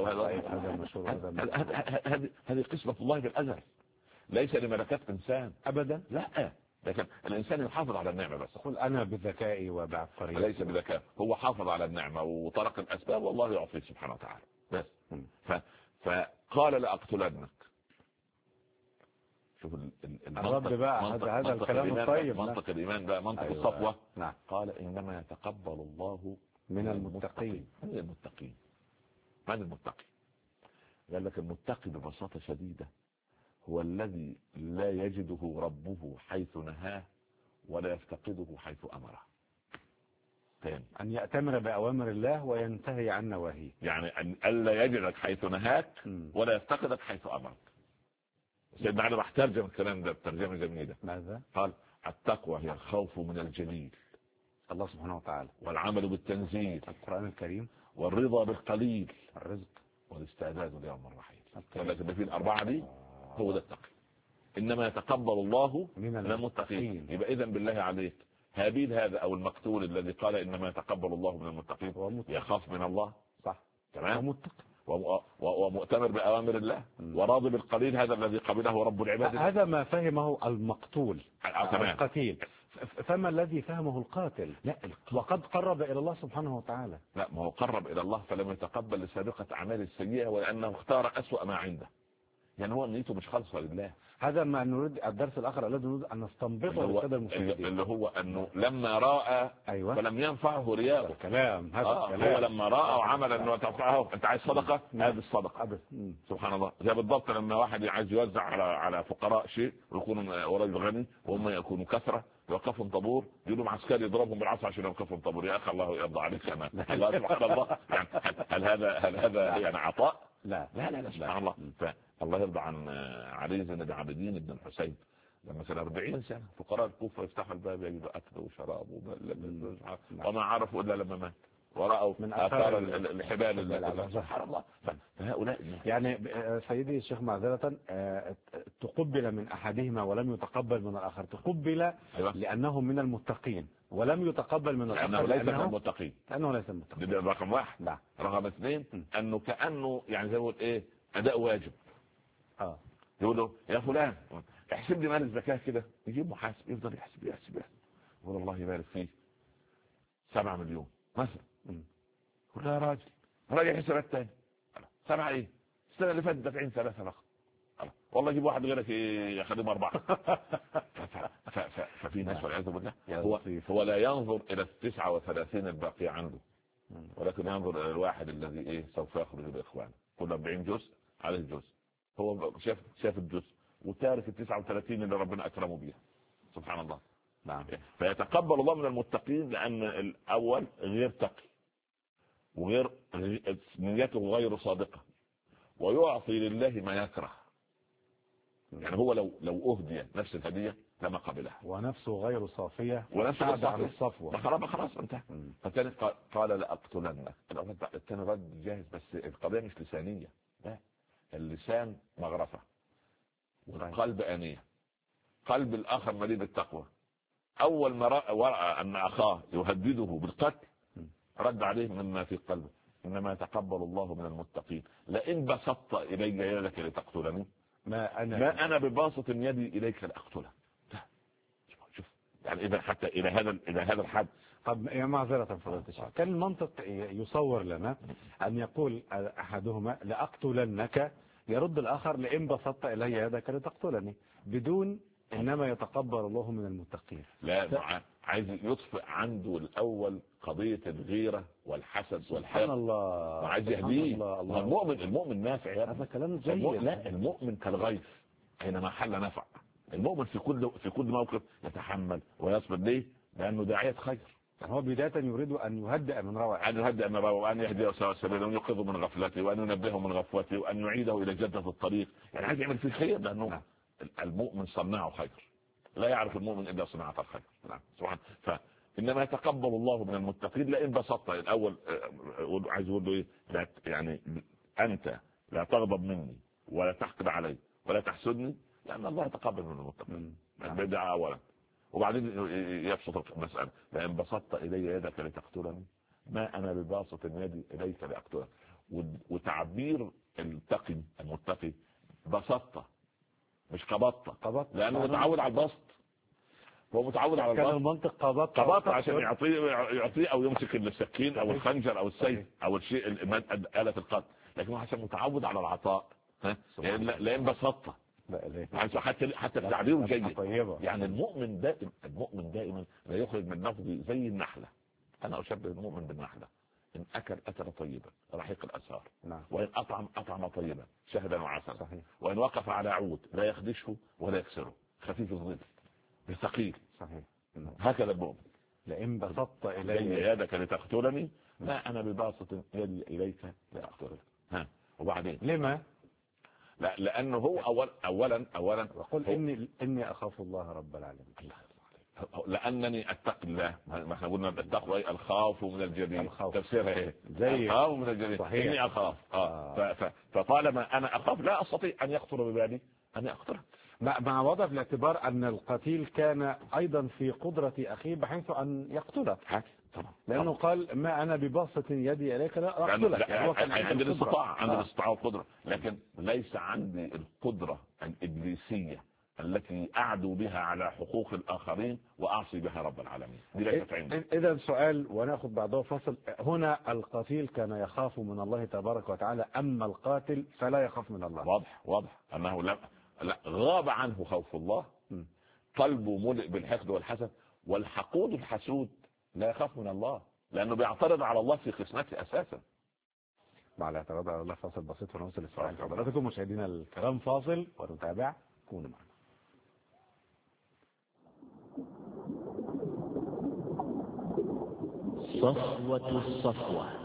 Speaker 3: وهذا. هذه قسمة الله بالأزل، ليس لملكات إنسان
Speaker 2: أبدا.
Speaker 3: لا، لكن الإنسان يحافظ على النعمة بس.
Speaker 2: قل أنا بذكائي وبعبقريتي.
Speaker 3: ليس بذكاء، هو حافظ على النعمة وطرق الأسباب والله يعطيه سبحانه وتعالى بس. فقال لأقتلنك. شوف
Speaker 2: الرب بقى هذا الكلام الطيب،
Speaker 3: منطق الإيمان بقى، منطق الصفوة. نعم. قال إنما يتقبل الله من المتقين. من المتقين؟ من المتقي؟ قال لك المتقي ببساطة شديدة هو الذي لا يجده ربه حيث نهاه ولا يفتقده حيث أمره.
Speaker 2: أن يأتمر بأوامر الله وينتهي عن نواهيه،
Speaker 3: يعني أن ألا يجدك حيث نهاك ولا يفتقدك حيث أمرك. سيدنا علي راح ترجم الكلام ده بترجمة جميلة.
Speaker 2: ماذا؟
Speaker 3: قال التقوى هي الخوف من الجليل
Speaker 2: الله سبحانه وتعالى،
Speaker 3: والعمل بالتنزيل
Speaker 2: القرآن الكريم،
Speaker 3: والرضا بالقليل،
Speaker 2: الرزق،
Speaker 3: والاستعداد ليوم الرحيل. ولكن في الأربعة دي هو ده التقي. إنما يتقبل الله من المتقين. يبقى إذن بالله عليك هابيل هذا أو المقتول الذي قال إنما يتقبل الله من المتقين يخاف من الله، صح؟ تمام. ومؤتمر بأوامر الله وراضي بالقليل، هذا الذي قبله رب العباد.
Speaker 2: هذا ما فهمه المقتول القتيل. فما الذي فهمه القاتل؟ لا، وقد قرب إلى الله سبحانه وتعالى.
Speaker 3: لا، ما هو قرب إلى الله فلم يتقبل لسابقة أعمال السيئة ولأنه اختار أسوأ ما عنده. يعني هو نيته مش خالصة لله.
Speaker 2: هذا ما نريد الدرس الآخر الذي نريد أن نستنبطه للسادة المشاهدين،
Speaker 3: اللي هو أنه لما رأى فلم ينفعه رياءه.
Speaker 2: كلام هذا
Speaker 3: هو لما رأى وعمل أنه تنفعه. أنت عايز صدقة؟ هذه الصدقة. سبحان الله. زي بالضبط لما واحد عايز يوزع على فقراء شيء ويكونوا ورجل غني وهم يكونوا كثرة يوقفهم طابور، يقولوا عسكري يضربهم بالعصا عشان يوقفهم طابور. يا أخي الله يرضى عليك أنا. الله سبحان الله. يعني هل هذا يعني عطاء؟
Speaker 2: لا
Speaker 3: سبحان الله. الله يرضى عن علي زين العابدين بن الحسين لما كان 40 سنة فقراء الكوفة يفتحوا الباب يجدوا أكل وشراب وما عرفوا إلا لما مات ورأوا من آثار الحبال. سبحان الله. فهؤلاء
Speaker 2: يعني سيدي الشيخ معذرة تقبل من أحدهما ولم يتقبل من الآخر. تقبل لأنه من المتقين ولم يتقبل من الآخر
Speaker 3: لأنه ليس من المتقين.
Speaker 2: لأنه ليس من المتقين.
Speaker 3: رقم واحد.
Speaker 2: لا.
Speaker 3: رقم اثنين أنه كأنه يعني زي ما يقول إيه أداء واجب. يقول له يا فلان احسب لي مال الزكاة كده، يجيب محاسب يفضل يحسب يقول الله يبارك فيه 7 مليون مثلا. يقول له يا راجل راجع حسابات تاني 7 ايه السنة اللي فاتت دافعين 3 فقط. والله جيب واحد غيرك يخدم 4. ففي ناس والعياذ بالله هو لا ينظر الى 39 الباقية عنده ولكن ينظر الى الواحد الذي سوف يخرج باخوانه. كل 40 جزء عليه جزء. هو شاف الجزء وتارك 39 اللي ربنا أكرمه بيها. سبحان الله.
Speaker 2: نعم.
Speaker 3: فيتقبل الله من المتقين لأن الأول غير تقي وغير نيته غير صادقة ويعطي لله ما يكره. يعني هو لو أهدي نفس الهدية لما قبلها
Speaker 2: ونفسه غير صافية
Speaker 3: ونفسه
Speaker 2: عن الصفوة.
Speaker 3: خلاص انتهى. فالثاني قال لأقتلنك. الثاني رد جاهز بس القضية مش لسانية. لا، اللسان مغرفة والقلب آنية. قلب الآخر مليء بالتقوى. أول ما رأى أن أخاه يهدده بالقتل رد عليه مما في قلبه إنما يتقبل الله من المتقين لئن بسطت إلي يدك لتقتلني ما أنا بباسط يدي إليك لأقتلك. شوف يعني إذا حتى إلى هذا الحد.
Speaker 2: طب يا معذرة فضيلة الشيخ، كان المنطق يصور لنا أن يقول أحدهما لأقتلنك، يرد الآخر لئن بسطت إلي يدك لتقتلني، بدون إنما يتقبل الله من المتقين.
Speaker 3: لا عايز يطفئ الله الأول قضية الغيرة والحسد والحقد.
Speaker 2: سبحان الله.
Speaker 3: وعايز يهديه. المؤمن نافع يا
Speaker 2: هذا كلام جيد.
Speaker 3: لا المؤمن كالغيث حينما حل نفع. المؤمن في كل موقف يتحمل ويصبر. ليه؟ لأنه داعية خير.
Speaker 2: هو بداية يريد أن يهدئ من روعه،
Speaker 3: وأن يهديه سواء السبيل، وأن ينقذه من غفلته، وأن ينبهه من غفوته، وأن يعيده إلى جدة الطريق. يعني عايز يعمل فيه خير، لأنه المؤمن صناع خير، لا يعرف المؤمن إلا صناعة الخير. نعم سبحان. فإنما يتقبل الله من المتقين لئن بسطت. الأول عايز يقول له إيه؟ لا يعني أنت لا تغضب مني ولا تحقد علي ولا تحسدني، لأن الله يتقبل من المتقين. بدعة أولا، وبعدين يبسط المسألة لئن بسطت إلي يدك لتقتلني ما أنا بباسط يدي إليك لأقتلك. وتعبير التقي المتقي بسطت مش قبضت، لأنه متعود على البسط. هو متعود على البسط.
Speaker 2: كان المنطق قبضت
Speaker 3: عشان يعطيه أو يمسك السكين أو الخنجر أو السيف أو الشيء آلة القتل، لكن هو عشان متعود على العطاء. لئن بسطت. حتى التعبير جيد. يعني المؤمن دائما لا يخرج من نفسه زي النحلة. أنا أشبه المؤمن بالنحلة، إن أكل طيبا رحيق الأسار.
Speaker 2: نعم.
Speaker 3: وإن أطعم طيبا شهدا وعسلا. وإن وقف على عود لا يخدشه ولا يكسره، خفيف الظل ثقيل.
Speaker 2: صحيح.
Speaker 3: هكذا المؤمن.
Speaker 2: لئن بسطت
Speaker 3: إلي يدك لتقتلني ما أنا بباسط يدي إليك لأقتلك. وبعدين
Speaker 2: لما؟
Speaker 3: لا لأنه هو أولا
Speaker 2: وقل إني أخاف الله رب العالمين.
Speaker 3: لأنني أتقي الله. ما احنا قلنا التقوى الخوف من الجليل. تفسيرها ايه؟
Speaker 2: زي
Speaker 3: الخوف من الجليل. إني أخاف. فطالما أنا أخاف لا أستطيع أن يخطر ببالي أن أقتله.
Speaker 2: مع وضع في الاعتبار أن القتيل كان أيضا في قدرة أخيه بحيث أن يقتله.
Speaker 3: طبعا.
Speaker 2: لأنه قال ما أنا بباسط يدي إليك لا أقتلك.
Speaker 3: يعني عندي الاستطاعة والقدرة، لكن ليس عندي القدرة الإبليسية التي أعدو بها على حقوق الآخرين وأعصي بها رب العالمين. دي ليست عندي.
Speaker 2: إذا سؤال ونأخذ بعده فصل. هنا القتيل كان يخاف من الله تبارك وتعالى، أما القاتل فلا يخاف من الله.
Speaker 3: واضح أنه لا غاب عنه خوف الله. قلبه ملئ بالحقد والحسد، والحقود الحسود لا يخاف من الله لأنه بيعترض على الله في قسمته أساسا.
Speaker 2: مع الاعتراض على الله فاصل بسيط ونوصل للسؤال. حضراتكم مشاهدينا الكرام فاصل ونتابع. كونوا معنا.
Speaker 4: صفوة الصفوة.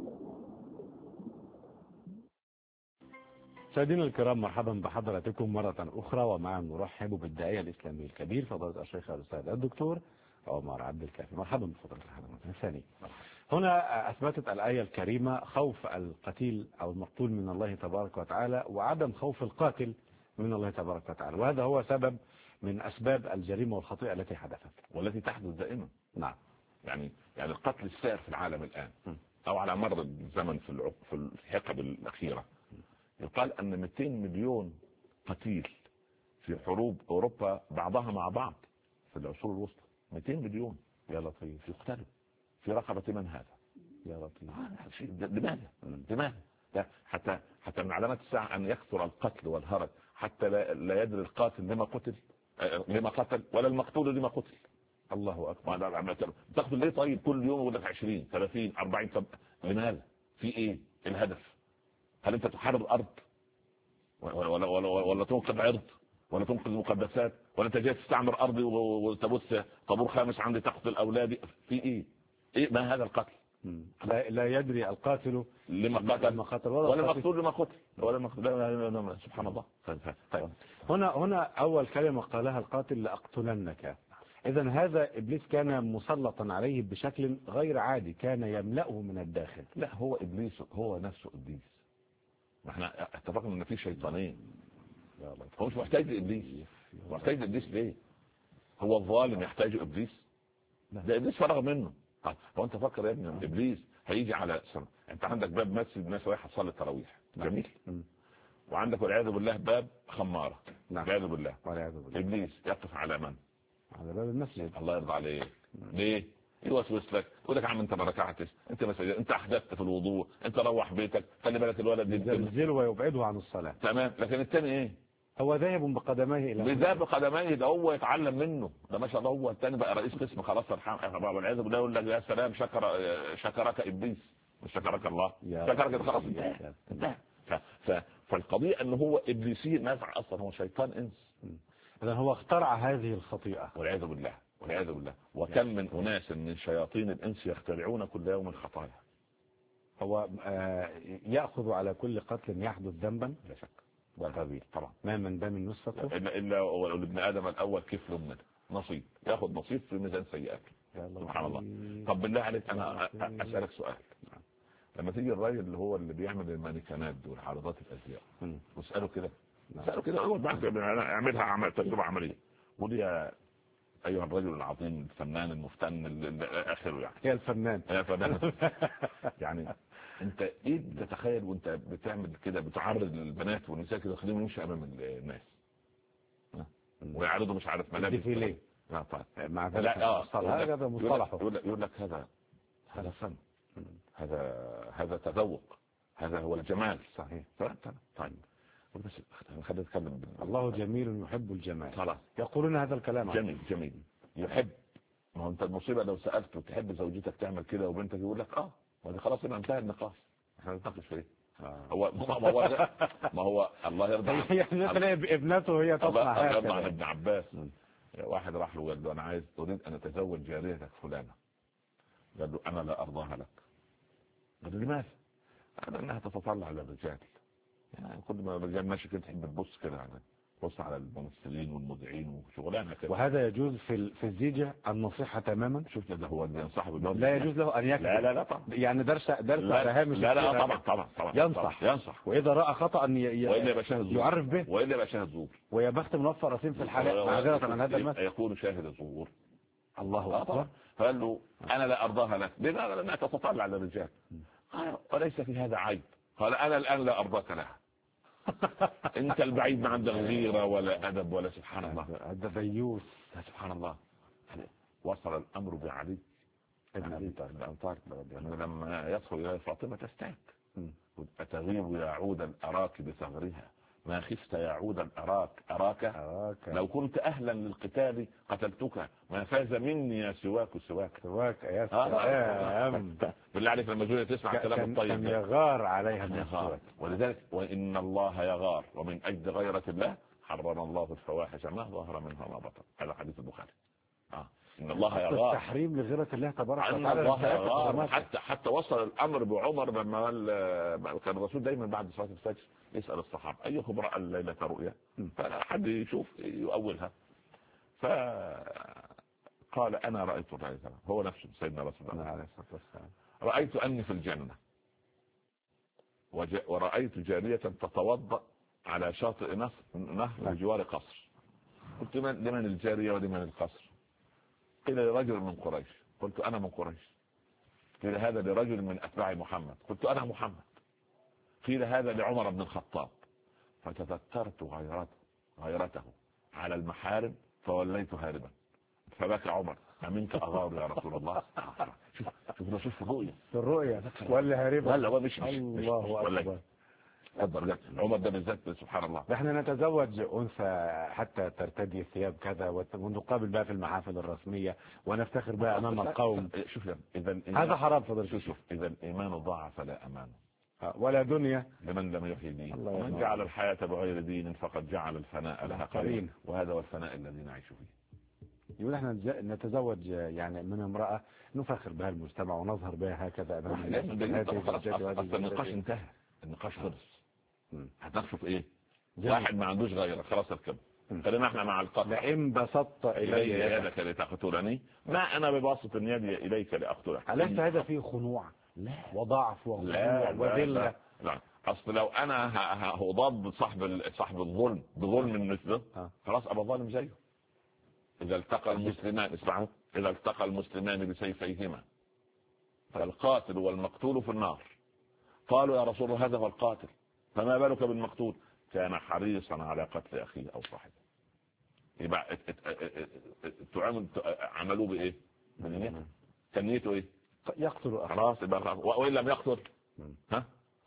Speaker 2: مشاهدينا الكرام مرحبا بحضراتكم مرة أخرى، ومعا نرحب بالداعية الإسلامي الكبير فضيلة الشيخ الأستاذ الدكتور عمر عبد الكافي. مرحبا بفضيلة الحضرات. ثاني هنا أثبتت الآية الكريمة خوف القتيل أو المقتول من الله تبارك وتعالى، وعدم خوف القاتل من الله تبارك وتعالى، وهذا هو سبب من أسباب الجريمة والخطيئة التي حدثت
Speaker 3: والتي تحدث دائما.
Speaker 2: نعم.
Speaker 3: يعني القتل السائر في العالم الآن أو على مر الزمن في الحقب الأخيرة يقال أن 200 مليون قتيل في حروب أوروبا بعضها مع بعض في العصور الوسطى. 200 مليون يا لطيف يقتلوا في رقبة من هذا يا لطيف. لماذا؟ حتى من علامات الساعة أن يكثر القتل والهرج، حتى لا يدري القاتل لما قتل ولا المقتول لما قتل. الله أكبر. تقتل ليه؟ طيب كل يوم يقول لك 20 30 40. طب لماذا؟ في إيه الهدف؟ هل أنت تحارب الأرض ولا تنقذ عرض ولا تنقذ مقدسات، ولا أنت جاي تستعمر أرضي وتبث طابور خامس عندي تقتل أولادي؟ في إيه ما هذا القتل؟
Speaker 2: لا يدري القاتل
Speaker 3: لما قتل ولا المقتول لما قتل ولا المقتول. سبحان الله.
Speaker 2: طيب هنا أول كلمة قالها القاتل لأقتلنك. إذن هذا إبليس كان مسلطا عليه بشكل غير عادي، كان يملأه من الداخل.
Speaker 3: لا هو إبليس هو نفسه إبليس. احنا اتفقنا ان في شيطانين. هو مش محتاج لإبليس. محتاج لإبليس ليه؟ هو الظالم يحتاج إبليس؟ ده إبليس فرغ منه. هو انت فكر يا ابني إبليس هيجي على انت عندك باب مسجد الناس رايحه تصلي التراويح، جميل.
Speaker 2: م.
Speaker 3: وعندك والعياذ بالله باب خماره،
Speaker 2: نعم.
Speaker 3: والعياذ بالله.
Speaker 2: والعياذ بالله.
Speaker 3: ابليس يقف على من؟
Speaker 2: على باب المسجد.
Speaker 3: الله يرضى عليك. ليه؟ يوسوس لك، يقول لك يا عم انت ما ركعتش، انت مسجد، انت احدثت في الوضوء، انت روح بيتك، خلي بالك الولد
Speaker 2: يزلزله ويبعده عن الصلاه.
Speaker 3: تمام. لكن الثاني ايه؟
Speaker 2: هو ذاهب بقدميه الى
Speaker 3: بذهب بقدميه، ده هو يتعلم منه، ده ما شاء الله. هو الثاني بقى رئيس قسم خلاص، والعياذ بالله. يقول لك يا سلام شكرك ابليس، مش شكرك الله، شكرك خلاص. فالقضيه ان هو ابليسي نزع اصلا، هو شيطان انس.
Speaker 2: اذا هو اخترع هذه الخطيئه،
Speaker 3: والعياذ بالله، والعياذ بالله. وكم من اناس من شياطين الانس يخترعون كل يوم الخطايا.
Speaker 2: هو ياخذ على كل قتل يحدث ذنبا
Speaker 3: لا شك، والغبي طبعا.
Speaker 2: ما من دم يسفك
Speaker 3: الا ابن ادم الاول كفل منه، نصيب، ياخذ نصيب في ميزان سيئاته. سبحان الله. طب بالله عليك انا اسالك سؤال. لما تيجي الراجل اللي هو اللي بيعمل المانيكانات دول، عارضات الازياء، واساله كده، اساله كده، اول بعد اعملها تجربه عمليه، قول يا ايها الرجل العظيم الفنان المفتن اخره، يعني
Speaker 2: يا الفنان،
Speaker 3: يا فنان. يعني انت ايه تتخيل وانت بتعمل كده، بتعرض البنات والنساء كده، خليهم يمشي امام الناس ويعرضوا مش عارف ملابس
Speaker 2: ليه؟
Speaker 3: لا طيب
Speaker 2: مع ذلك هذا مصطلحه.
Speaker 3: يقول لك هذا فن، هذا تذوق، هذا هو الجمال.
Speaker 2: صحيح.
Speaker 3: طيب بس خلينا نتكلم.
Speaker 2: الله جميل يحب الجمال.
Speaker 3: خلاص
Speaker 2: يقولون هذا الكلام.
Speaker 3: جميل يحب. ما هو انت المصيبه لو سالته تحب زوجتك تعمل كده وبنتك يقول لك خلاص يبقى انتهى النقاش، احنا نتناقش في ايه؟ ما هو الله يرضى
Speaker 2: يعني ابنته هي تصنع هذا.
Speaker 3: يرضى عن ابن عباس. واحد راح له وقال له انا اريد ان اتزوج جاريتك فلانه. قال له انا لا ارضاها لك. قال له لماذا؟ قال انها تتطلع على الرجال، يعني كل ما الرجال ماشي كده تحب تبص كده، يعني بص على الممثلين والمذيعين وشغلانه كده.
Speaker 2: وهذا يجوز في الزيجه النصيحه تماما.
Speaker 3: شفت ده هو اللي ينصح
Speaker 2: لا يجوز له ان يكذب.
Speaker 3: لا طبعا.
Speaker 2: يعني درس على هامش.
Speaker 3: لا طبعا ينصح.
Speaker 2: واذا راى خطا يعرف به،
Speaker 3: والا يبقى شاهد زور.
Speaker 2: ويا بخت منفر رصين في الحلقه معذره عن هذا المثل،
Speaker 3: يكون شاهد زور.
Speaker 2: الله اكبر.
Speaker 3: فقال له انا لا ارضاها لك، لماذا؟ لانها تتطلع على الرجال. قال وليس في هذا عيب. قال انا الان لا ارضاك لها. انت البعيد ما عندك غيره ولا ادب ولا سبحان الله.
Speaker 2: هذا ديوث.
Speaker 3: سبحان الله. وصل الامر بعلي ابن ابي طالب لما يدخل الى فاطمه تستاك، اتغيب يا عود الاراك بثغرها، ما خفت يا عود اراك لو كنت اهلا للقتال قتلتك، ما فاز مني يا سواك
Speaker 2: يا سلام.
Speaker 3: بالله عليك لما جولة تسمع كلام الطيب
Speaker 2: كان يغار عليها من السواك.
Speaker 3: ولذلك وان الله يغار ومن اجل غيرة الله حرم الله الفواحش ما ظهر منها ما بطن. هذا حديث البخاري. ان الله يغار،
Speaker 2: التحريم لغيرة الله تبارك
Speaker 3: وتعالى. الله يغار حتى وصل الامر بعمر لما كان الرسول دايما بعد صلاه الفجر يسال الصحابه ايكم راى الليله رؤيا، فحد يشوف يؤولها، فقال انا رايت الرؤيا. هو نفسه سيدنا رسول الله عليه الصلاه والسلام. رايت اني في الجنه ورأيت جارية تتوضأ على شاطئ نهر بجوار قصر. قلت لمن الجارية ولمن القصر؟ قيل لرجل من قريش. قلت أنا من قريش. قيل هذا لرجل من أتباع محمد. قلت أنا محمد. قيل هذا لعمر بن الخطاب. فتذكرت غيرته على المحارم فوليت هاربا. فبكى عمر أمنك أغار يا رسول الله. شوف الرسول في الرؤيا ولا هاربا ولا هو مش الله أكبر. عمر ده بالذات سبحان الله.
Speaker 2: احنا نتزوج انثى حتى ترتدي ثياب كذا ونقابل بقى في المحافل الرسميه ونفتخر بقى امام القوم.
Speaker 3: شوف اذا
Speaker 2: هذا حرام فضل.
Speaker 3: شوف اذا الايمان ضاع فلا امان
Speaker 2: ولا دنيا
Speaker 3: لمن لم يحيي دين. ومن جعل الحياه بغير دين فقد جعل الفناء لها قرين وهذا هو الفناء الذي نعيش فيه.
Speaker 2: يقول احنا نتزوج يعني من امراه نفخر بها المجتمع ونظهر بها هكذا امام الناس.
Speaker 3: اصل النقاش انتهى، النقاش خلص. هتناقشوا في ايه؟ واحد ما عندوش غيره خلاص اركب. خلينا احنا مع القتل.
Speaker 2: لئن بسطت الي
Speaker 3: يدك لتقتلني ما انا بباسط يدي اليك لاقتلك.
Speaker 2: أليس هذا فيه خنوع وضعف وذله؟
Speaker 3: لا اصل لو انا هضاد صاحب الظلم بظلم مثله خلاص ابقى ظالم زيه. اذا التقى المسلمان اسمعوا، اذا التقى المسلمان بسيفيهما فالقاتل والمقتول في النار قالوا يا رسول الله هذا هو القاتل، فما بالك بالمقتول؟ كان حريصا على قتل أخيه أو صاحبه. يبقى عملوه بإيه؟ من نيته. كان نيته إيه؟
Speaker 2: يقتل
Speaker 3: خلاص. يبقى وإن لم يقتل ها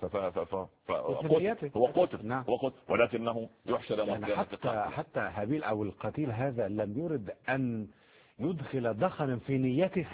Speaker 3: هو قتل.
Speaker 2: نعم.
Speaker 3: هو قتل، ولكنه يحشر
Speaker 2: يعني حتى هابيل أو القتيل هذا لم يرد أن يدخل دخنا في نيته.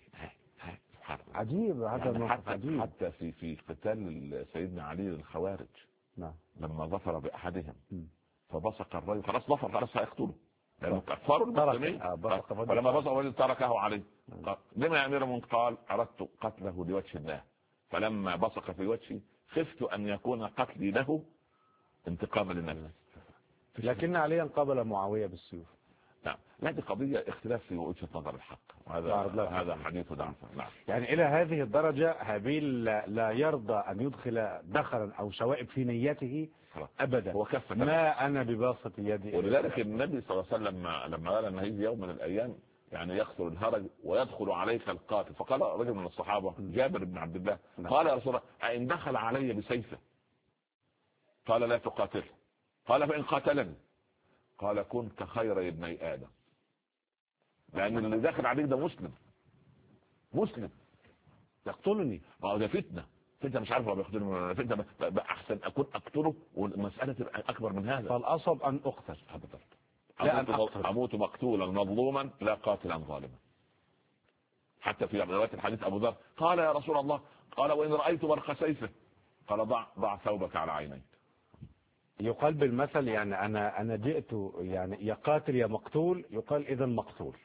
Speaker 2: عجيب هذا الموقف، عجيب.
Speaker 3: حتى في قتال سيدنا علي للخوارج،
Speaker 2: نعم،
Speaker 3: لما ظفر بأحدهم فبصق الرجل، خلاص ظفر، خلاص هيقتله لأنه كفار المسلمين. فلما بصق الرجل تركه عليه. لما يا أمير المؤمنين؟ قال أردت قتله لوجه الله، فلما بصق في وجهي خفت أن يكون قتلي له انتقاما للنفس.
Speaker 2: لكن عليا قابل معاوية بالسيوف.
Speaker 3: نعم. لا، دي قضية اختلاف في وجهة نظر الحق، هذا حديث ضعف. نعم.
Speaker 2: يعني إلى هذه الدرجة هابيل لا يرضى أن يدخل دخلا أو شوائب في نيته أبدا.
Speaker 3: هو
Speaker 2: ما أنا بباسط يدي.
Speaker 3: ولذلك النبي صلى الله عليه وسلم لما قال أن هيجي يوم من الأيام يعني يكثر الهرج ويدخل عليك القاتل، فقال رجل من الصحابة جابر بن عبد الله قال يا رسول الله أئن دخل علي بسيفه؟ قال لا تقاتله. قال فإن قاتلني؟ قال كنت خير ابني آدم، لأن اللي داخل عليك ده مسلم
Speaker 2: يقتلني.
Speaker 3: ما هو ده فتنة مش عارف هو بيقتلني فتنة، أحسن أكون أقتله والمسألة تبقى أكبر من هذا.
Speaker 2: فالأصب أن أقتل.
Speaker 3: أموت مقتولا مظلوما لا قاتلا ظالما. حتى في رواية الحديث أبو ذر قال يا رسول الله، قال وإن رأيت برق سيفه؟ قال ضع ثوبك على عينيك.
Speaker 2: يقال بالمثل يعني أنا جئت يعني يا قاتل يا مقتول، يقال إذا مقتول.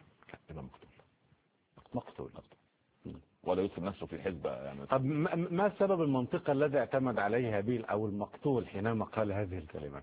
Speaker 3: ولا يدخل نفسه في حزبة يعني.
Speaker 2: طب ما السبب المنطقي الذي اعتمد عليه هابيل أو المقتول حينما قال هذه الكلمات؟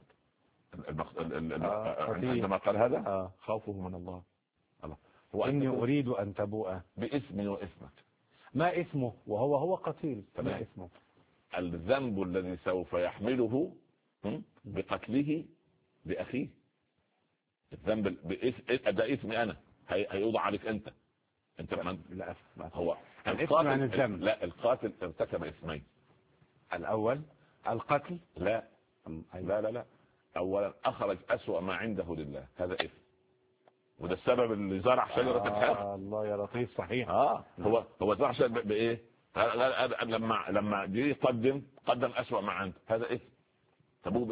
Speaker 3: عندما قال هذا خوفه من الله.
Speaker 2: إني أريد أن تبوء
Speaker 3: باسمي واسمك.
Speaker 2: ما اسمه وهو قتيل؟ ما اسمه؟
Speaker 3: الذنب الذي سوف يحمله بقتله بأخيه. الذنب ده اسمي أنا، هيوضع عليك أنت
Speaker 2: لا
Speaker 3: هو
Speaker 2: الاسم عن الذنب.
Speaker 3: لا، القاتل ارتكب اسمين.
Speaker 2: الأول القتل.
Speaker 3: لا أولا أخرج أسوأ ما عنده لله، هذا اسم، وده السبب اللي زرع شجرة الحق.
Speaker 2: الله يا لطيف. صحيح.
Speaker 3: هو زرع شجرة بإيه؟ لما جه قدم أسوأ ما عنده، هذا اسم. تبوء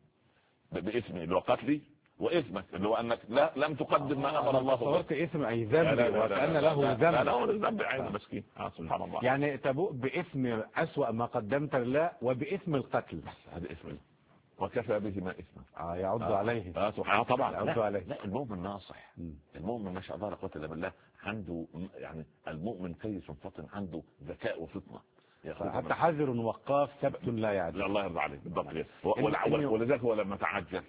Speaker 3: باسمي اللي هو قتلي، واسمك اللي هو انك لم تقدم ما امر الله.
Speaker 2: صورت اسم اي ذنب وكأن له ذنب.
Speaker 3: له ذنب عين مسكين. سبحان الله.
Speaker 2: يعني تبوء باسم أسوأ ما قدمت لله وباسم القتل.
Speaker 3: هذا اسم وكفى به ما اسمه.
Speaker 2: يعض عليه.
Speaker 3: سبحان طبعا.
Speaker 2: يعض عليه.
Speaker 3: لا، المؤمن ناصح. المؤمن ما شاء الله لا قوه الا بالله، عنده يعني المؤمن كيس فطن، عنده ذكاء وفطنه.
Speaker 2: حتى حذر وقاف ثبت لا يعجل.
Speaker 3: الله يرضى عليك. بالضبط. ولذلك هو لما تعجل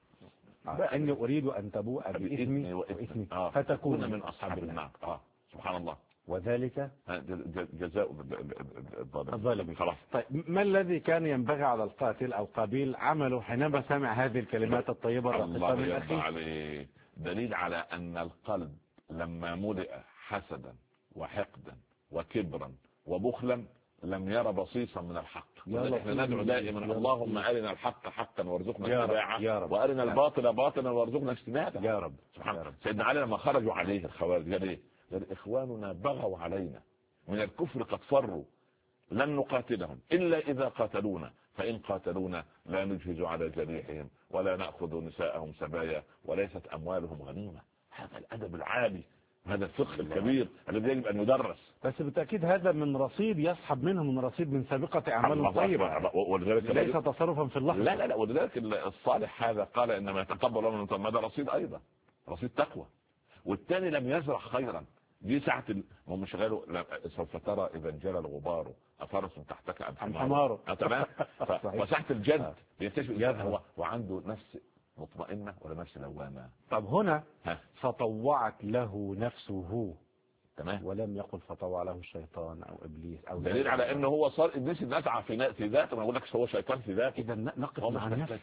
Speaker 2: إني أريد أن تبوء باسمي واسمي فتكون من أصحاب
Speaker 3: النار. سبحان الله.
Speaker 2: وذلك
Speaker 3: جزاء الظالمين. خلاص.
Speaker 2: طيب ما الذي كان ينبغي على القاتل أو قابيل عمله حينما سمع هذه الكلمات الطيبة الرقيقة من أخيه؟
Speaker 3: دليل على أن القلب لما ملئ حسدا وحقدا وكبرا وبخلا لم يرى بصيصا من الحق. احنا ندعو دائما اللهم أرنا الحق حقا وارزقنا اتباعه، وأرنا الباطل باطلا وارزقنا اجتنابه.
Speaker 2: يا رب.
Speaker 3: سبحان الله. سيدنا علي لما خرجوا عليه الخوارج قال ايه؟ قال إخواننا بغوا علينا من الكفر قد فروا، لن نقاتلهم إلا إذا قاتلونا، فإن قاتلونا لا نجهز على جريحهم ولا نأخذ نساءهم سبايا وليست أموالهم غنيمة. هذا الأدب العالي، هذا الفقه الكبير الذي يجب أن يدرس.
Speaker 2: بس بالتأكيد هذا من رصيد يسحب منه من رصيد من سابقة أعمال طيبة، ليس تصرفا في اللحظة.
Speaker 3: لا، ولذلك الصالح هذا قال إنما يتقبل الله من هذا رصيد، أيضا رصيد تقوى. والثاني لم يزرع خيرا. دي ساعة مش غيره سوف ترى إذا انجلى الغبار أفرس تحتك أم حمار. تمام. وساعة الجد بيكتشف هو وعنده نفس مطمئنة ولا نفس لوامة.
Speaker 2: طب هنا فطوعت له نفسه،
Speaker 3: تمام،
Speaker 2: ولم يقل فطوع له الشيطان أو إبليس أو
Speaker 3: دليل على أنه هو صار الناس نسعى في ذاته. ما أقول لك هو شيطان في ذاته.
Speaker 2: إذا نقف مع النفس.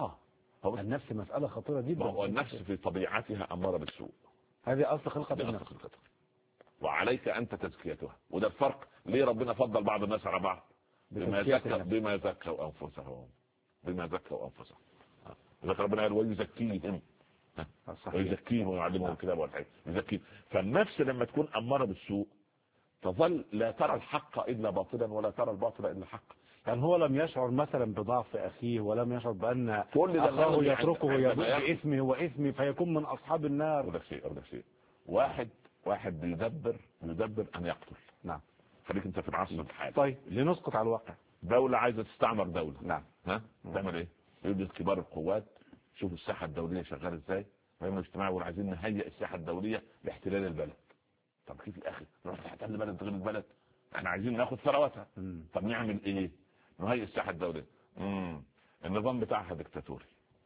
Speaker 2: هو النفس مسألة خطيرة جدا.
Speaker 3: هو النفس في طبيعتها أمارة بالسوء.
Speaker 2: هذه أصل خلقة النفس،
Speaker 3: وعليك أنت تزكيتها. وده الفرق ليه ربنا فضل بعض الناس على بعض. بما زكوا أنفسهم ذكر ربنا قال ويزكيهم ويزكيهم ويعلمهم الكتاب والحكمة يزكيهم. فالنفس لما تكون أمارة بالسوء تظل لا ترى الحق إلا باطلا ولا ترى الباطل إلا حقا.
Speaker 2: يعني هو لم يشعر مثلا بضعف أخيه ولم يشعر بأن
Speaker 3: أخاه
Speaker 2: يتركه يبوء بإثمه وإثمه فيكون من أصحاب النار.
Speaker 3: وده شيء واحد بيدبر أن يقتل.
Speaker 2: نعم.
Speaker 3: خليك أنت في العصر الحالي.
Speaker 2: طيب لنسقط على الواقع.
Speaker 3: دولة عايزة تستعمر دولة.
Speaker 2: نعم.
Speaker 3: تعمل إيه؟ يوجد كبار القوات شوف الساحة الدولية شغالة إزاي وهم اجتماعي وعايزين نهيئ الساحة الدولية لاحتلال البلد. طب كيف يا أخي نروح نحتل بلد غير البلد؟ احنا عايزين ناخد ثروتها. طب نعمل ايه؟ نهيئ الساحه الدوليه. النظام بتاعها ديكتاتوري.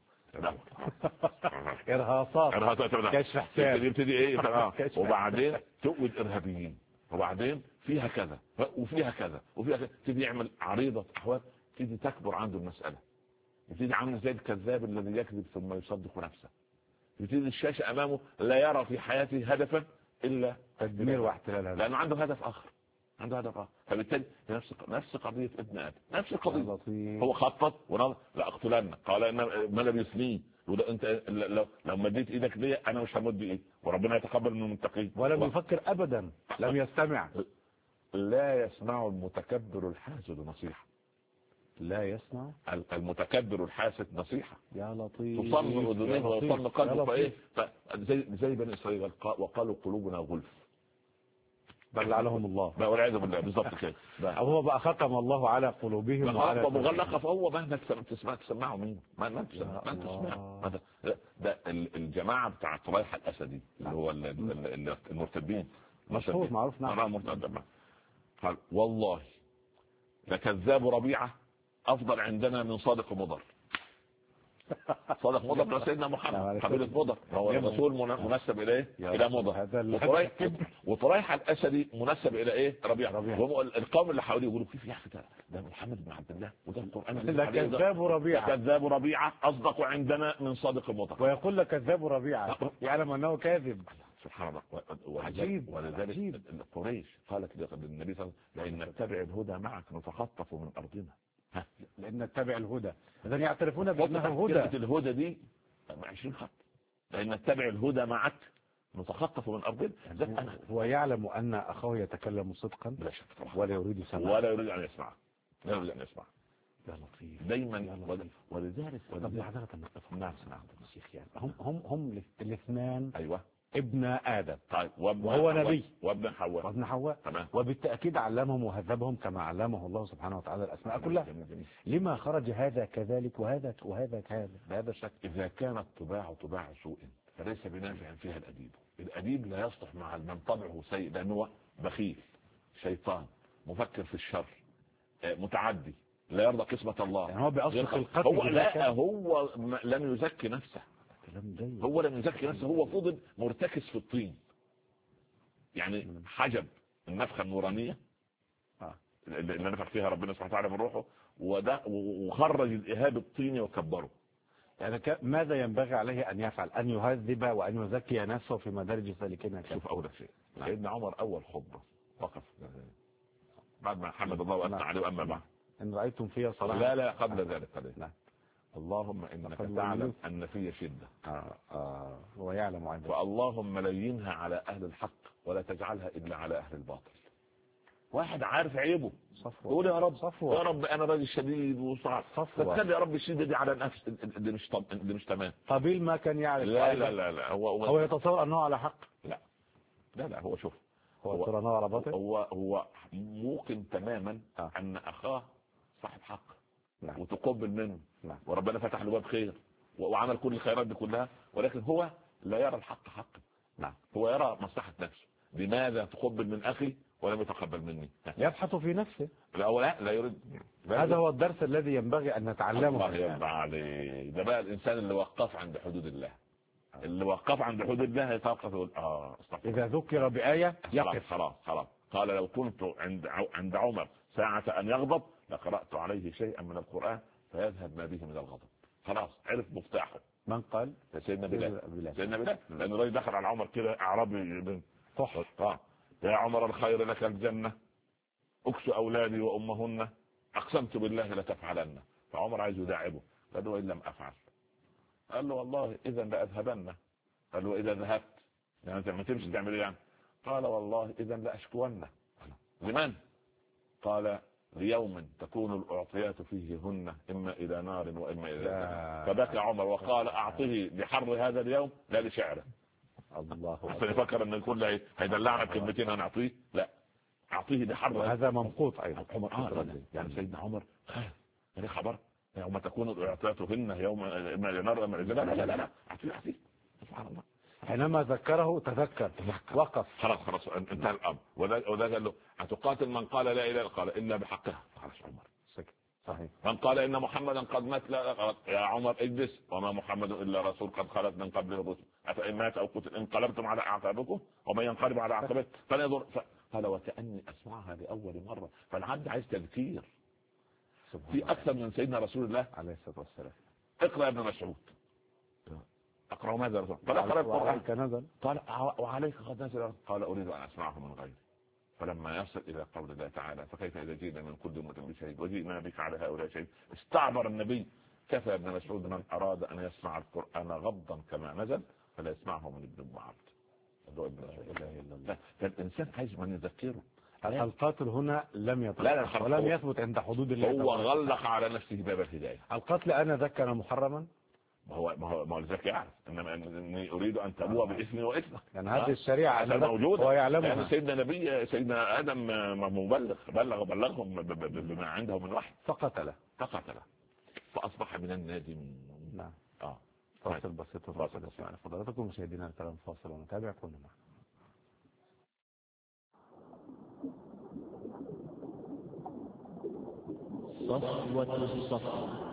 Speaker 2: ارهاصات
Speaker 3: كشف حساب يبتدي ايه وبعدين تقود ارهابيين وبعدين فيها كذا وفيها كذا تبتدي يعمل عريضه احوال تبتدي تكبر عنده المساله. يبتدي عامل زي الكذاب الذي يكذب ثم يصدق نفسه. يبتدي الشاشه امامه لا يرى في حياته هدفا الا
Speaker 2: تدمير واحتلال
Speaker 3: لانه عنده هدف اخر. فبالتالي نفس قضيه ابن ادم نفس القضيه. هو خطط ونظر لا اقتلن قال ان ما لم يثنيه انت لو مديت ايدك ليا انا مش همد ايه وربنا يتقبل من المتقين.
Speaker 2: ولم يفكر ابدا لم يستمع.
Speaker 3: لا يسمع المتكبر الحاسد نصيحه.
Speaker 2: لا يسمع
Speaker 3: المتكبر الحاسد نصيحه.
Speaker 2: يا لطيف
Speaker 3: تصن اذنيه ويصن قلبه فايه زي بني اسرائيل وقالوا قلوبنا غلف
Speaker 2: بلعنهم الله
Speaker 3: والعياذ بالله. بالظبط كده.
Speaker 2: هو بقى ختم الله على قلوبهم
Speaker 3: وعلى مغلقه فهو مهما تسمعوا مين ما تسمعوا. ده الجماعه بتاع طليحه الاسدي اللي هو المرتدين
Speaker 2: مشهور معروف.
Speaker 3: نعم قال والله لكذاب ربيعه افضل عندنا من صادق مضر. صادق مضر سيدنا محمد قبيله مضر هو الرسول منسب الى الى مضر وطريحه الاسدي منسب الى ايه ربيعه. القوم اللي حواليه يقولوا كيف يا اخي ده محمد بن عبد الله وده القران كذاب ربيعه اصدق عندنا من صادق مضر.
Speaker 2: ويقول لك كذاب ربيعه يعلم انه كاذب.
Speaker 3: سبحان الله. عجيب. ولذلك قريش قالت للنبي صلى الله عليه وسلم لئن نتبع الهدى معك نتخطف من ارضنا.
Speaker 2: لأن نتبع الهدى إذا يعترفون بأنه هدى.
Speaker 3: الهدى دي 20 خط. لأن نتبع الهدى معك نتخطف من أرضنا.
Speaker 2: هو يعلم أن أخاه يتكلم صدقا
Speaker 3: بلا شك طبعا
Speaker 2: ولا يريد سماع
Speaker 3: ولا يريد أن يسمع.
Speaker 2: يا لطيف
Speaker 3: دايما ولذلك
Speaker 2: طب معذرة نقف. نعم الشيخ يعني هم الاثنان.
Speaker 3: أيوة.
Speaker 2: ابن آدم.
Speaker 3: طيب.
Speaker 2: وهو نبي.
Speaker 3: وابن حواء.
Speaker 2: تمام. وبالتأكيد علمهم وهذبهم كما علمه الله سبحانه وتعالى الأسماء كلها. لما خرج هذا كذلك وهذا بهذا الشكل؟
Speaker 3: إذا كانت طباع سوء فليس بنافع فيها الأديب لا يصلح مع من طبعه سيء لأنه بخيل شيطان مفكر في الشر متعدي لا يرضى قسمة الله.
Speaker 2: يعني هو بأصل خلقته
Speaker 3: هو لم يزكي نفسه. هو فضل مرتكز في الطين يعني حجب النفخة النورانية اللي نفخ فيها ربنا سبحانه وتعالى من روحه وخرج الإهاب الطيني وكبره.
Speaker 2: يعني ماذا ينبغي عليه أن يفعل؟ أن يهذب وأن يزكي نفسه في مدارج سالكين.
Speaker 3: شوف أول شيء سيدنا عمر أول خطبة وقف بعد ما حمد الله وأثنى عليه وأما بعد
Speaker 2: إن رأيتم فيها صلاة
Speaker 3: لا قبل ذلك اللهم إنك تعلم أن في شدة.
Speaker 2: هو يعلم عنه.
Speaker 3: واللهم لينها على أهل الحق ولا تجعلها إلا على أهل الباطل. واحد عارف عيبه يقول يا رب صفوة. يا رب أنا راجل شديد وصعب فتخلي يا رب الشدة دي على نفس اللي مش تمام.
Speaker 2: قبيل ما كان يعرف.
Speaker 3: لا
Speaker 2: هو يتصور أنه على حق.
Speaker 3: لا هو شوف
Speaker 2: هو ترى على باطل.
Speaker 3: هو موقن تماما أن أخاه صاحب حق. وتقبل منه. وربنا فتح له باب خير وعمل كل الخيرات دي كلها ولكن هو لا يرى الحق حقا. هو يرى مصلحة نفسه. لماذا تقبل من أخي ولم يتقبل مني؟
Speaker 2: يبحث في نفسه.
Speaker 3: لا يريد.
Speaker 2: هذا هو الدرس الذي ينبغي أن نتعلمه.
Speaker 3: الله يرضى عليه. ده بقى الإنسان اللي وقف عند حدود الله. اللي وقف عند حدود الله يتوقف يقول
Speaker 2: إذا ذكر بآية يقف.
Speaker 3: خلاص. قال لو كنت عند عمر ساعة أن يغضب لقرأت عليه شيئا من القرآن فيذهب ما به من الغضب. خلاص عرف مفتاحه.
Speaker 2: من قال؟
Speaker 3: سيدنا بلال. لأنه الراجل دخل على عمر كده أعرابي
Speaker 2: صح.
Speaker 3: يا عمر الخير لك الجنة أكس أولادي وأمهن اقسمت بالله لتفعلن. فعمر عايز يداعبه، قال له: وان لم افعل؟ قال له: والله اذا لاذهبن. قال له: اذا ذهبت يعني انت ما تمشي تعمل ايه يعني؟ قال: والله اذا لاشكون. لمن؟ قال: ليوم تكون الاعطيات فيه هن اما الى نار واما الى جنة. فبكى عمر وقال: اعطه لحر هذا اليوم لا لشعره.
Speaker 2: الله
Speaker 3: حتى يفكر ان الكل هيدلعنا بكلمتين هنعطيه، لا، اعطيه لحر.
Speaker 2: هذا ممقوت ايضا.
Speaker 3: عمر يعني سيدنا عمر خاف يعني خبر يوم تكون الاعطيات هن يوم اما الى نار واما الى جنة. لا لا لا لا، اعطيه. سبحان الله.
Speaker 2: حينما ذكره تذكر وقف.
Speaker 3: خلاص انتهى الامر. وذا قال له: هتقاتل من قال لا اله قال الا بحقها. خلاص عمر سكت.
Speaker 2: صحيح.
Speaker 3: من قال ان محمدا قد مات، لا يا عمر اجلس، وما محمد الا رسول قد خلت من قبله الرسل، افان مات او قتل انقلبتم على اعقابكم ومن ينقلب على عقبته فلا يضر. قال: وكاني اسمعها لاول مره. فالعبد عايز تذكير في اكثر من سيدنا رسول الله
Speaker 2: عليه الصلاه والسلام.
Speaker 3: اقرا يا ابن مسعود. اقرا ماذا رسول؟ قال: اقرا القران.
Speaker 2: نزل.
Speaker 3: قال: وعليك قد نزل. قال: اريد ان اسمعه من غيري. فلما يصل الى قول الله تعالى: فكيف اذا جئنا من كل امه بشهيد وجئنا بك على هؤلاء شهيد، استعبر النبي. كفى ابن مسعود من اراد ان يسمع القران غضا كما نزل فلا يسمعه من ابن عبد. فالانسان عايز من يذكره.
Speaker 2: القاتل هنا لم يطلق ولم يثبت عند حدود الله.
Speaker 3: هو غلق على نفسه باب الهدايه.
Speaker 2: القتل انا ذكر محرما.
Speaker 3: ما هو الذكي يعرف اني اريد ان تبوء باسمي واثمك.
Speaker 2: يعني هذه الشريعه
Speaker 3: موجوده،
Speaker 2: هو يعلمها.
Speaker 3: يعني سيدنا ادم بلغهم بما عنده من وحي فقتله فاصبح من النادمين.
Speaker 2: نعم. فاصل بسيط وفاصل اسمعنا فضلاتكم مشاهدينا الكلام فاصل ونتابع كلنا.
Speaker 4: صفوة الصفوة.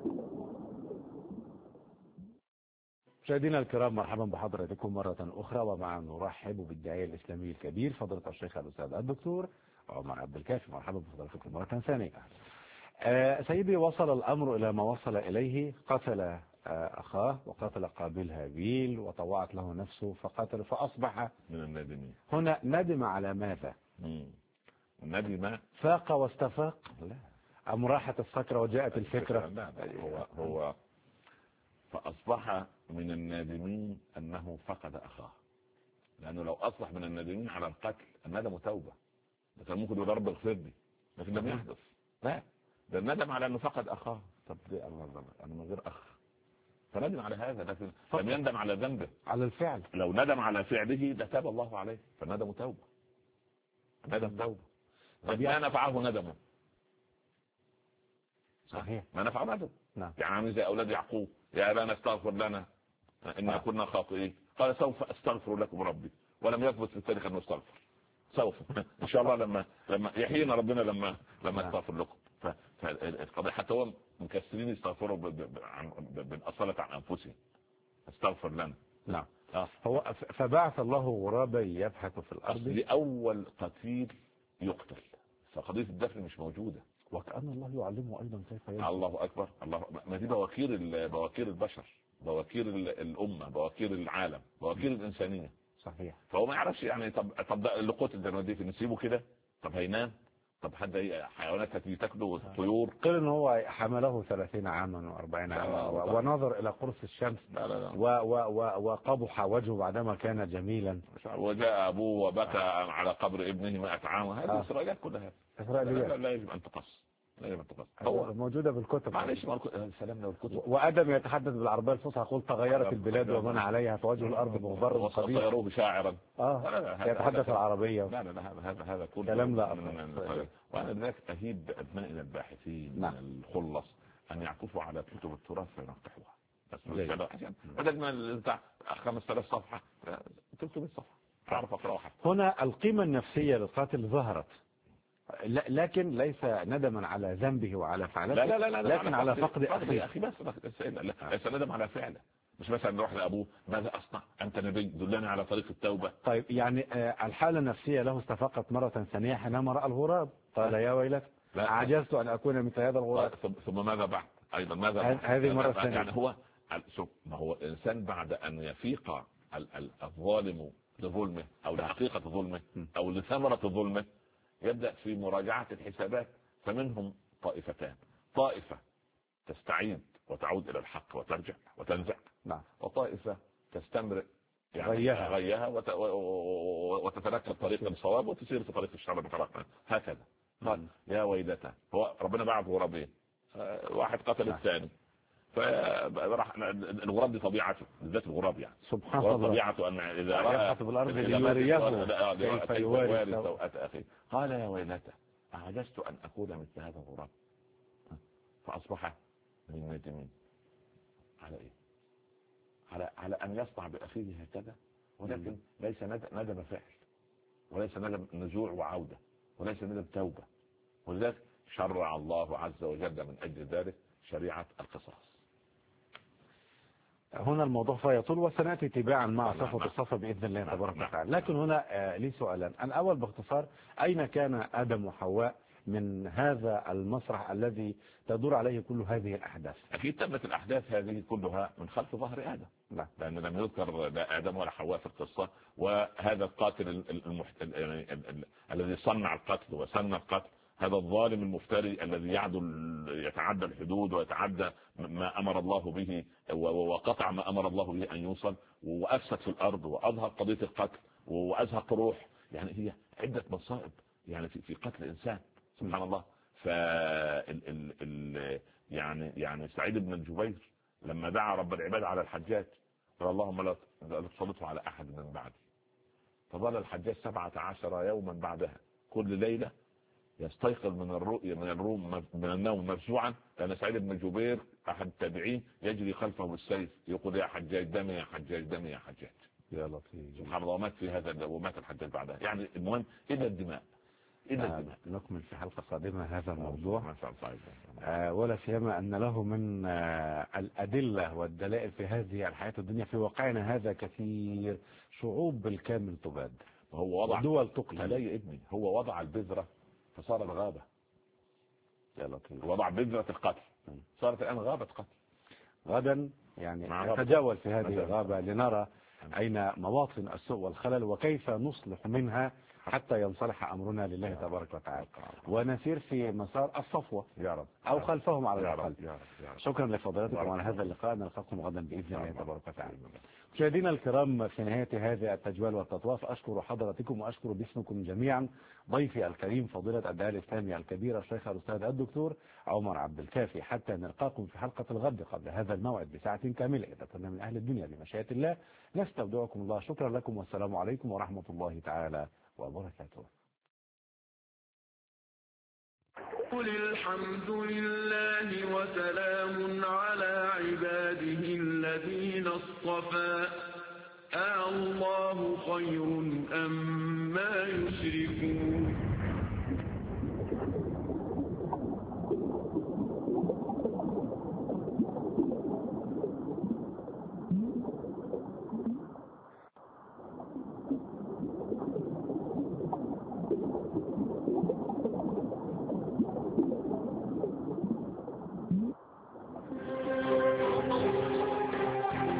Speaker 2: مشاهدينا الكرام، مرحبا بحضراتكم مرة أخرى، ومع نرحب بالداعية الإسلامي الكبير فضيلة الشيخ الأستاذ الدكتور عمر عبد الكافي. مرحبا بفضلاتكم مرة ثانية. سيدي، وصل الأمر إلى ما وصل إليه، قتل أخاه وقتل قابيل هابيل وطوعت له نفسه فقتل فأصبح
Speaker 3: من النادمين.
Speaker 2: هنا ندم على ماذا؟
Speaker 3: ندم
Speaker 2: فاق واستفاق؟ لا. أم راحت السكرة وجاءت الفكرة؟
Speaker 3: لا. هو فأصبح من النادمين أنه فقد أخاه. لأنه لو أصبح من النادمين على القتل الندم توبة، كان ممكن يقول: رب اغفر لي، لكن لم يحدث. لا، ده الندم على أنه فقد أخاه. طب ليه الله أنا من غير أخ؟ فندم على هذا، لكن لم يندم على ذنبه،
Speaker 2: على الفعل.
Speaker 3: لو ندم على فعله لتاب الله عليه. فالندم توبة. الندم توبة. طب ما نفعه ندمه؟
Speaker 2: صحيح،
Speaker 3: ما نفعه ندم.
Speaker 2: نعم.
Speaker 3: يعني عامل زي أولاد يعقوب: يا أبانا استغفر لنا إنا كنا خاطئين. قال: سوف أستغفر لكم ربي. ولم يثبت في التاريخ أنه استغفر. سوف إن شاء الله لما يحيينا ربنا لما استغفر لكم. فالقضية حتى هو مكسرين يستغفروا بالأصالة عن أنفسهم. استغفر لنا.
Speaker 2: نعم. هو فبعث الله غرابا يبحث في الأرض.
Speaker 3: لأول قتيل يقتل، فقضية الدفن مش موجودة.
Speaker 2: وكأن الله يعلمه أيضا كيف يدفن.
Speaker 3: الله أكبر. ما دي بواكير البشر، بواكير الأمة، بواكير العالم، بواكير الإنسانية.
Speaker 2: صحيح.
Speaker 3: فهو ما يعرفش يعني. طب اللي قتل ده نوديه نسيبه كده؟ طب هينام؟ طب حد حيوانات هتيجي تاكله، طيور؟
Speaker 2: قيل ان هو حمله 30 عاما و40 عاما ونظر الى قرص الشمس.
Speaker 3: لا.
Speaker 2: وقبح وجهه بعدما كان جميلا.
Speaker 3: وجاء ابوه وبكى على قبر ابنه 100 عام. هذه اسرائيليات كلها. لا يجب ان تقص.
Speaker 2: هو موجودة بالكتب.
Speaker 3: معلش سلام لو الكتب.
Speaker 2: وآدم يتحدث بالعربية الفصحى: قل تغيرت البلاد ومن عليها فوجه الأرض مغبر قبيح.
Speaker 3: وصيروه شاعرا.
Speaker 2: يتحدث العربية.
Speaker 3: لا هذا كله
Speaker 2: كلام لا.
Speaker 3: وأنا لذلك أهيب أبنائنا الباحثين من الخلص أن يعكفوا على كتب التراث فينفتحوها. بدل ما بتاع 5000 صفحة 300 صفحة أعرف أقرأها.
Speaker 2: هنا القيمة النفسية للقاتل ظهرت، لكن ليس ندما على ذنبه وعلى فعلته.
Speaker 3: لا
Speaker 2: لكن على فقد
Speaker 3: أخي. بس ليس ندم على فعله. مش مثلا نروح لأبوه: ماذا أصنع؟ أنت نبي، دلني على طريق التوبة.
Speaker 2: طيب، يعني الحالة النفسية له استفاقت مرة ثانية حينما رأى الغراب. قال: يا ويلتى عجزت أن أكون مثل هذا الغراب.
Speaker 3: ثم ماذا بعد؟ أيضا ماذا بعد؟
Speaker 2: هذه مرة ثانية.
Speaker 3: يعني هو ما هو الإنسان بعد أن يفيق الظالم لظلمه أو لحقيقة ظلمه أو لثمرة ظلمه يبدأ في مراجعة الحسابات. فمنهم طائفتان، طائفة تستعيد وتعود إلى الحق وترجع وتنزع، وطائفة تستمر يعني غيها وتتنكر طريق الصواب وتسير في طريق الشر بطريقة هكذا. قال يا ويلته، هو ربنا بعث غرابين، واحد قتل الثاني، فراح الغراب دي طبيعته، بالذات الغراب يعني
Speaker 2: سبحان الله
Speaker 3: طبيعته ان اذا
Speaker 2: يبحث بالارض ليريه كيف يواري
Speaker 3: سوءة اخيه. قال يا ويلته اعجزت ان اكون مثل هذا الغراب فاصبح من النادمين. على ايه؟ على ان يصنع باخيه هكذا، ولكن ليس ندم فعل، وليس ندم نزوع وعوده، وليس ندم توبه. ولذلك شرع الله عز وجل من اجل ذلك شريعه القصاص.
Speaker 2: هنا الموضوع فيطول وسنأتي تباعا مع صفوة الصفا بإذن الله تبارك وتعالى. لكن هنا لي سؤالان. الأول باختصار، أين كان آدم وحواء من هذا المسرح الذي تدور عليه كل هذه الأحداث؟
Speaker 3: أكيد تمت الأحداث هذه كلها من خلف ظهر آدم، لأن لم يذكر لا آدم ولا حواء في القصة. وهذا القاتل الذي صنع القتل وسن القتل، هذا الظالم المفتري الذي يتعدى الحدود ويتعدى ما أمر الله به وقطع ما أمر الله به أن يوصل، وأفسد في الأرض وأظهر قضية القتل وأزهق روح. يعني هي عدة مصائب يعني في قتل الإنسان سبحان الله. يعني سعيد بن الجبير لما دعا رب العباد على الحجاج قال اللهم لا تسلطه على أحد من بعدي، فظل الحجاج 17 يوما بعدها كل ليلة يستيقظ من الرؤية من النوم مفزوعا، لأن سعيد بن الجبير أحد التابعين يجري خلفه بالسيف يقول يا حجاج دمي يا حجاج دمي يا حجاج.
Speaker 2: يا لطيف
Speaker 3: سبحان الله. ومات في هذا ومات الحجاج بعدها. يعني المهم إلى الدماء.
Speaker 2: نكمل في حلقة قادمة هذا الموضوع، ولا سيما أن له من الأدلة والدلائل في هذه الحياة الدنيا في واقعنا هذا كثير. شعوب بالكامل تباد،
Speaker 3: وهو وضع
Speaker 2: دول تقتل.
Speaker 3: لا يا ابني، هو وضع البذرة فصار الغابة.
Speaker 2: يا لطيف.
Speaker 3: وضع بذرة القتل صارت الآن غابة قتل.
Speaker 2: غدا يعني نتجول في هذه الغابة لنرى أين مواطن السوء والخلل وكيف نصلح منها حتى ينصلح أمرنا لله تبارك وتعالى، ونسير في مسار الصفوة
Speaker 3: يا رب
Speaker 2: أو خلفهم على الأقل.
Speaker 3: شكرا
Speaker 2: لفضيلتكم على هذا اللقاء، نلقاكم غدا بإذن الله تبارك وتعالى. مشاهدينا الكرام، في نهاية هذا التجوال والتطواف أشكر حضراتكم وأشكر باسمكم جميعا ضيفي الكريم فضيلة الداعية الإسلامي الكبير الشيخ الأستاذ الدكتور عمر عبد الكافي. حتى نلقاكم في حلقة الغد قبل هذا الموعد بساعة كاملة إذا كنا من أهل الدنيا بمشيئة الله. نستودعكم الله. شكرا لكم والسلام عليكم ورحمة الله تعالى وبركاته.
Speaker 1: قل الحمد لله وسلام على عباده الذين اصطفى الله خير أم ما يشركون.